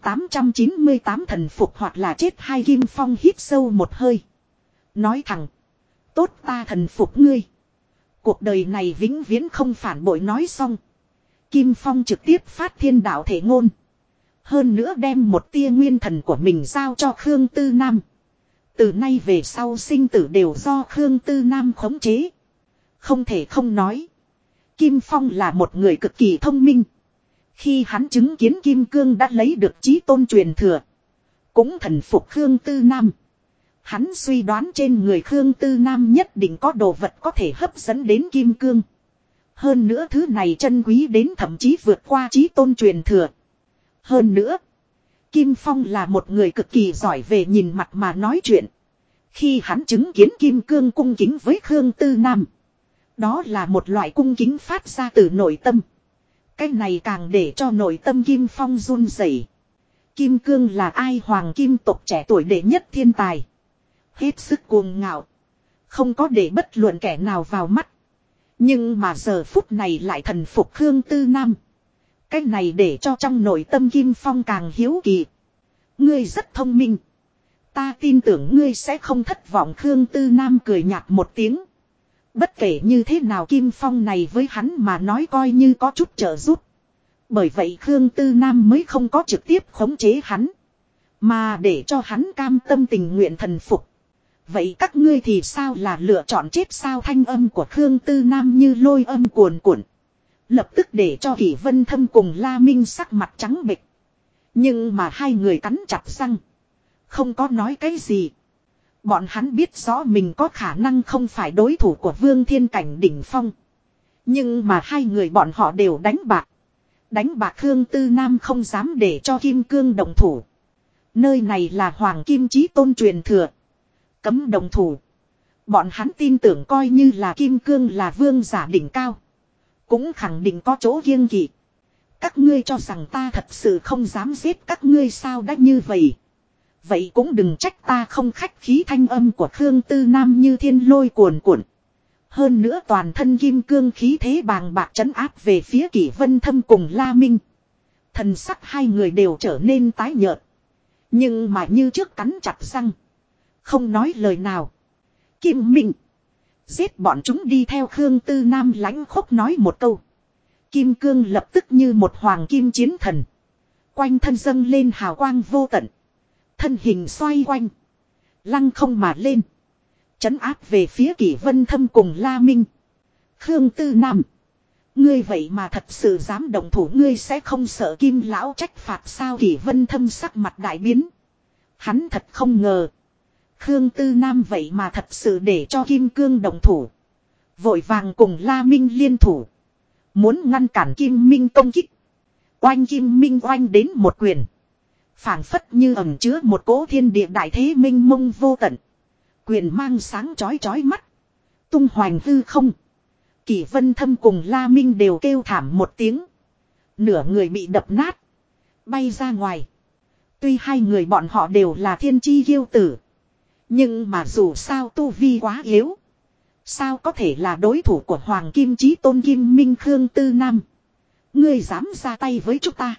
898 thần phục hoặc là chết hai. Kim Phong hít sâu một hơi, nói thẳng. Tốt, ta thần phục ngươi. Cuộc đời này vĩnh viễn không phản bội. Nói xong, Kim Phong trực tiếp phát thiên đạo thể ngôn. Hơn nữa đem một tia nguyên thần của mình giao cho Khương Tư Nam. Từ nay về sau sinh tử đều do Khương Tư Nam khống chế. Không thể không nói, Kim Phong là một người cực kỳ thông minh. Khi hắn chứng kiến Kim Cương đã lấy được Chí Tôn truyền thừa, cũng thần phục Khương Tư Nam, hắn suy đoán trên người Khương Tư Nam nhất định có đồ vật có thể hấp dẫn đến Kim Cương. Hơn nữa thứ này chân quý đến thậm chí vượt qua Chí Tôn truyền thừa. Hơn nữa, Kim Phong là một người cực kỳ giỏi về nhìn mặt mà nói chuyện. Khi hắn chứng kiến Kim Cương cung kính với Khương Tư Nam, đó là một loại cung kính phát ra từ nội tâm. Cái này càng để cho nội tâm Kim Phong run rẩy. Kim Cương là ai? Hoàng kim tộc trẻ tuổi đệ nhất thiên tài. Hết sức cuồng ngạo, không có để bất luận kẻ nào vào mắt. Nhưng mà giờ phút này lại thần phục Khương Tư Nam. Cái này để cho trong nội tâm Kim Phong càng hiếu kỳ. Ngươi rất thông minh, ta tin tưởng ngươi sẽ không thất vọng. Khương Tư Nam cười nhạt một tiếng. Bất kể như thế nào Kim Phong này với hắn mà nói coi như có chút trợ giúp. Bởi vậy Khương Tư Nam mới không có trực tiếp khống chế hắn, mà để cho hắn cam tâm tình nguyện thần phục. Vậy các ngươi thì sao, là lựa chọn chết sao? Thanh âm của Khương Tư Nam như lôi âm cuồn cuộn, lập tức để cho Kỷ Vân Thâm cùng La Minh sắc mặt trắng bệch. Nhưng mà hai người cắn chặt răng, không có nói cái gì. Bọn hắn biết rõ mình có khả năng không phải đối thủ của Vương Thiên Cảnh đỉnh phong. Nhưng mà hai người bọn họ đều đánh bạc. Đánh bạc Khương Tư Nam không dám để cho Kim Cương động thủ. Nơi này là Hoàng Kim Chí Tôn truyền thừa. Cấm động thủ. Bọn hắn tin tưởng coi như là Kim Cương là vương giả đỉnh cao. Cũng khẳng định có chỗ kiêng kỵ. Các ngươi cho rằng ta thật sự không dám giết các ngươi sao đã như vậy. Vậy cũng đừng trách ta không khách khí, thanh âm của Khương Tư Nam như thiên lôi cuồn cuộn. Hơn nữa toàn thân kim cương khí thế bàng bạc trấn áp về phía Kỷ Vân Thâm cùng La Minh. Thần sắc hai người đều trở nên tái nhợt. Nhưng mà như trước cắn chặt răng. Không nói lời nào. Kim Minh. Giết bọn chúng đi, theo Khương Tư Nam lãnh khốc nói một câu. Kim cương lập tức như một hoàng kim chiến thần. Quanh thân dâng lên hào quang vô tận. Thân hình xoay quanh. Lăng không mà lên. Trấn áp về phía Kỷ Vân Thâm cùng La Minh. Khương Tư Nam. Ngươi vậy mà thật sự dám động thủ, ngươi sẽ không sợ Kim lão trách phạt sao? Kỷ Vân Thâm sắc mặt đại biến. Hắn thật không ngờ. Khương Tư Nam vậy mà thật sự để cho Kim Cương động thủ. Vội vàng cùng La Minh liên thủ. Muốn ngăn cản Kim Minh công kích. Oanh, Kim Minh oanh đến một quyền. Phảng phất như ẩn chứa một cỗ thiên địa đại thế minh mông vô tận. Quyền mang sáng chói chói mắt. Tung hoành hư không. Kỷ Vân Thâm cùng La Minh đều kêu thảm một tiếng. Nửa người bị đập nát. Bay ra ngoài. Tuy hai người bọn họ đều là thiên chi kiêu tử. Nhưng mà dù sao tu vi quá yếu. Sao có thể là đối thủ của Hoàng Kim Chí Tôn Kim Minh? Khương Tư Nam. Ngươi dám ra tay với chúng ta.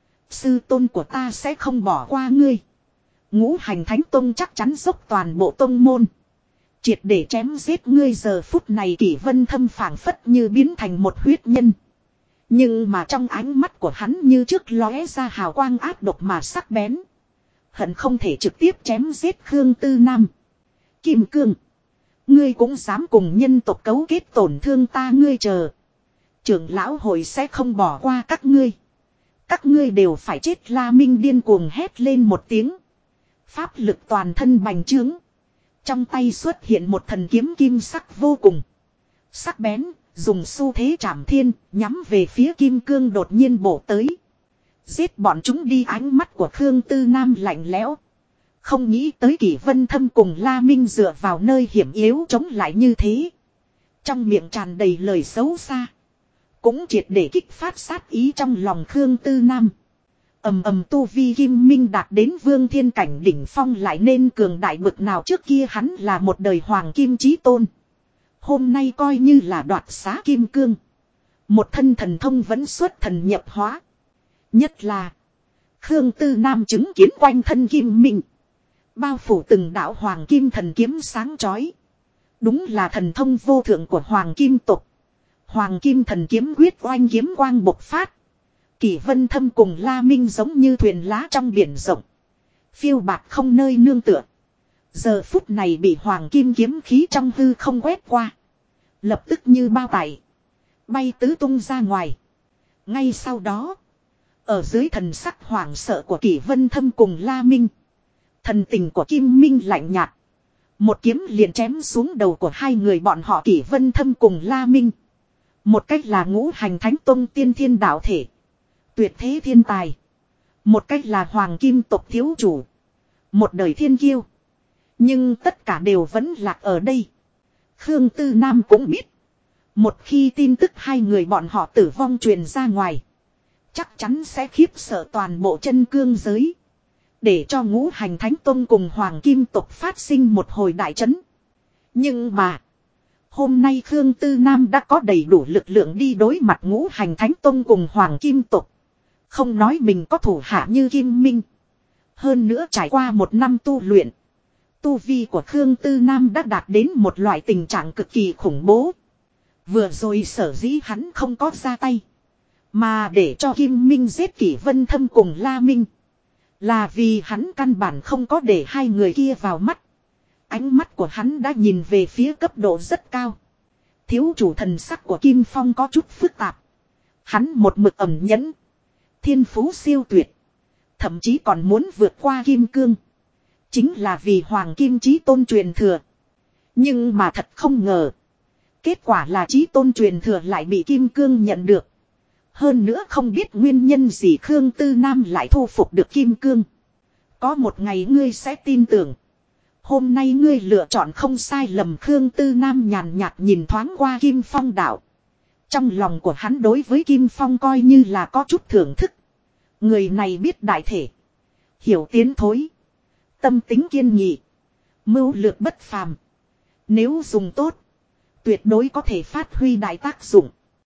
Sư tôn của ta sẽ không bỏ qua ngươi. Ngũ Hành Thánh Tông chắc chắn dốc toàn bộ tông môn. Triệt để chém giết ngươi. Giờ phút này Kỷ Vân Thâm phảng phất như biến thành một huyết nhân. Nhưng mà trong ánh mắt của hắn như trước lóe ra hào quang ác độc mà sắc bén. Hận không thể trực tiếp chém giết Khương Tư Nam. Kim Cương. Ngươi cũng dám cùng nhân tộc cấu kết tổn thương ta, ngươi chờ. Trưởng lão hội sẽ không bỏ qua các ngươi. Các ngươi đều phải chết. La Minh điên cuồng hét lên một tiếng. Pháp lực toàn thân bành trướng. Trong tay xuất hiện một thần kiếm kim sắc vô cùng. Sắc bén, dùng xu thế trảm thiên, nhắm về phía Kim Cương đột nhiên bổ tới. Giết bọn chúng đi. Ánh mắt của Khương Tư Nam lạnh lẽo. Không nghĩ tới Kỷ Vân Thâm cùng La Minh dựa vào nơi hiểm yếu chống lại như thế. Trong miệng tràn đầy lời xấu xa. Cũng triệt để kích phát sát ý trong lòng Khương Tư Nam. Ầm ầm, tu vi Kim Minh đạt đến Vương Thiên Cảnh đỉnh phong lại nên cường đại bực nào. Trước kia hắn là một đời Hoàng Kim Chí Tôn. Hôm nay coi như là đoạt xá Kim Cương. Một thân thần thông vẫn xuất thần nhập hóa. Nhất là Khương Tư Nam chứng kiến quanh thân Kim Minh bao phủ từng đạo Hoàng Kim thần kiếm sáng chói. Đúng là thần thông vô thượng của Hoàng Kim tộc. Hoàng Kim thần kiếm quyết oanh kiếm quang bộc phát. Kỷ Vân Thâm cùng La Minh giống như thuyền lá trong biển rộng. Phiêu bạc không nơi nương tựa. Giờ phút này bị Hoàng Kim kiếm khí trong hư không quét qua. Lập tức như bao tải. Bay tứ tung ra ngoài. Ngay sau đó. Ở dưới thần sắc hoảng sợ của Kỷ Vân Thâm cùng La Minh. Thần tình của Kim Minh lạnh nhạt. Một kiếm liền chém xuống đầu của hai người bọn họ. Kỷ Vân Thâm cùng La Minh. Một cách là Ngũ Hành Thánh Tông tiên thiên đạo thể. Tuyệt thế thiên tài. Một cách là Hoàng Kim tộc thiếu chủ. Một đời thiên kiêu. Nhưng tất cả đều vẫn lạc ở đây. Khương Tư Nam cũng biết. Một khi tin tức hai người bọn họ tử vong truyền ra ngoài. Chắc chắn sẽ khiếp sợ toàn bộ chân cương giới. Để cho Ngũ Hành Thánh Tông cùng Hoàng Kim tộc phát sinh một hồi đại chấn. Nhưng mà. Hôm nay Khương Tư Nam đã có đầy đủ lực lượng đi đối mặt Ngũ Hành Thánh Tông cùng Hoàng Kim tộc. Không nói mình có thủ hạ như Kim Minh. Hơn nữa trải qua một năm tu luyện. Tu vi của Khương Tư Nam đã đạt đến một loại tình trạng cực kỳ khủng bố. Vừa rồi sở dĩ hắn không có ra tay. Mà để cho Kim Minh giết Kỷ Vân Thâm cùng La Minh. Là vì hắn căn bản không có để hai người kia vào mắt. Ánh mắt của hắn đã nhìn về phía cấp độ rất cao. Thiếu chủ thần sắc của Kim Phong có chút phức tạp. Hắn một mực ẩn nhẫn. Thiên phú siêu tuyệt. Thậm chí còn muốn vượt qua Kim Cương. chính là vì Hoàng Kim Chí Tôn truyền thừa. Nhưng mà thật không ngờ. Kết quả là Chí Tôn truyền thừa lại bị Kim Cương nhận được. Hơn nữa không biết nguyên nhân gì Khương Tư Nam lại thu phục được Kim Cương. Có một ngày ngươi sẽ tin tưởng. Hôm nay ngươi lựa chọn không sai lầm. Khương Tư Nam nhàn nhạt nhìn thoáng qua Kim Phong đạo. Trong lòng của hắn đối với Kim Phong coi như là có chút thưởng thức. Người này biết đại thể. Hiểu tiến thối. Tâm tính kiên nghị. Mưu lược bất phàm. Nếu dùng tốt. Tuyệt đối có thể phát huy đại tác dụng.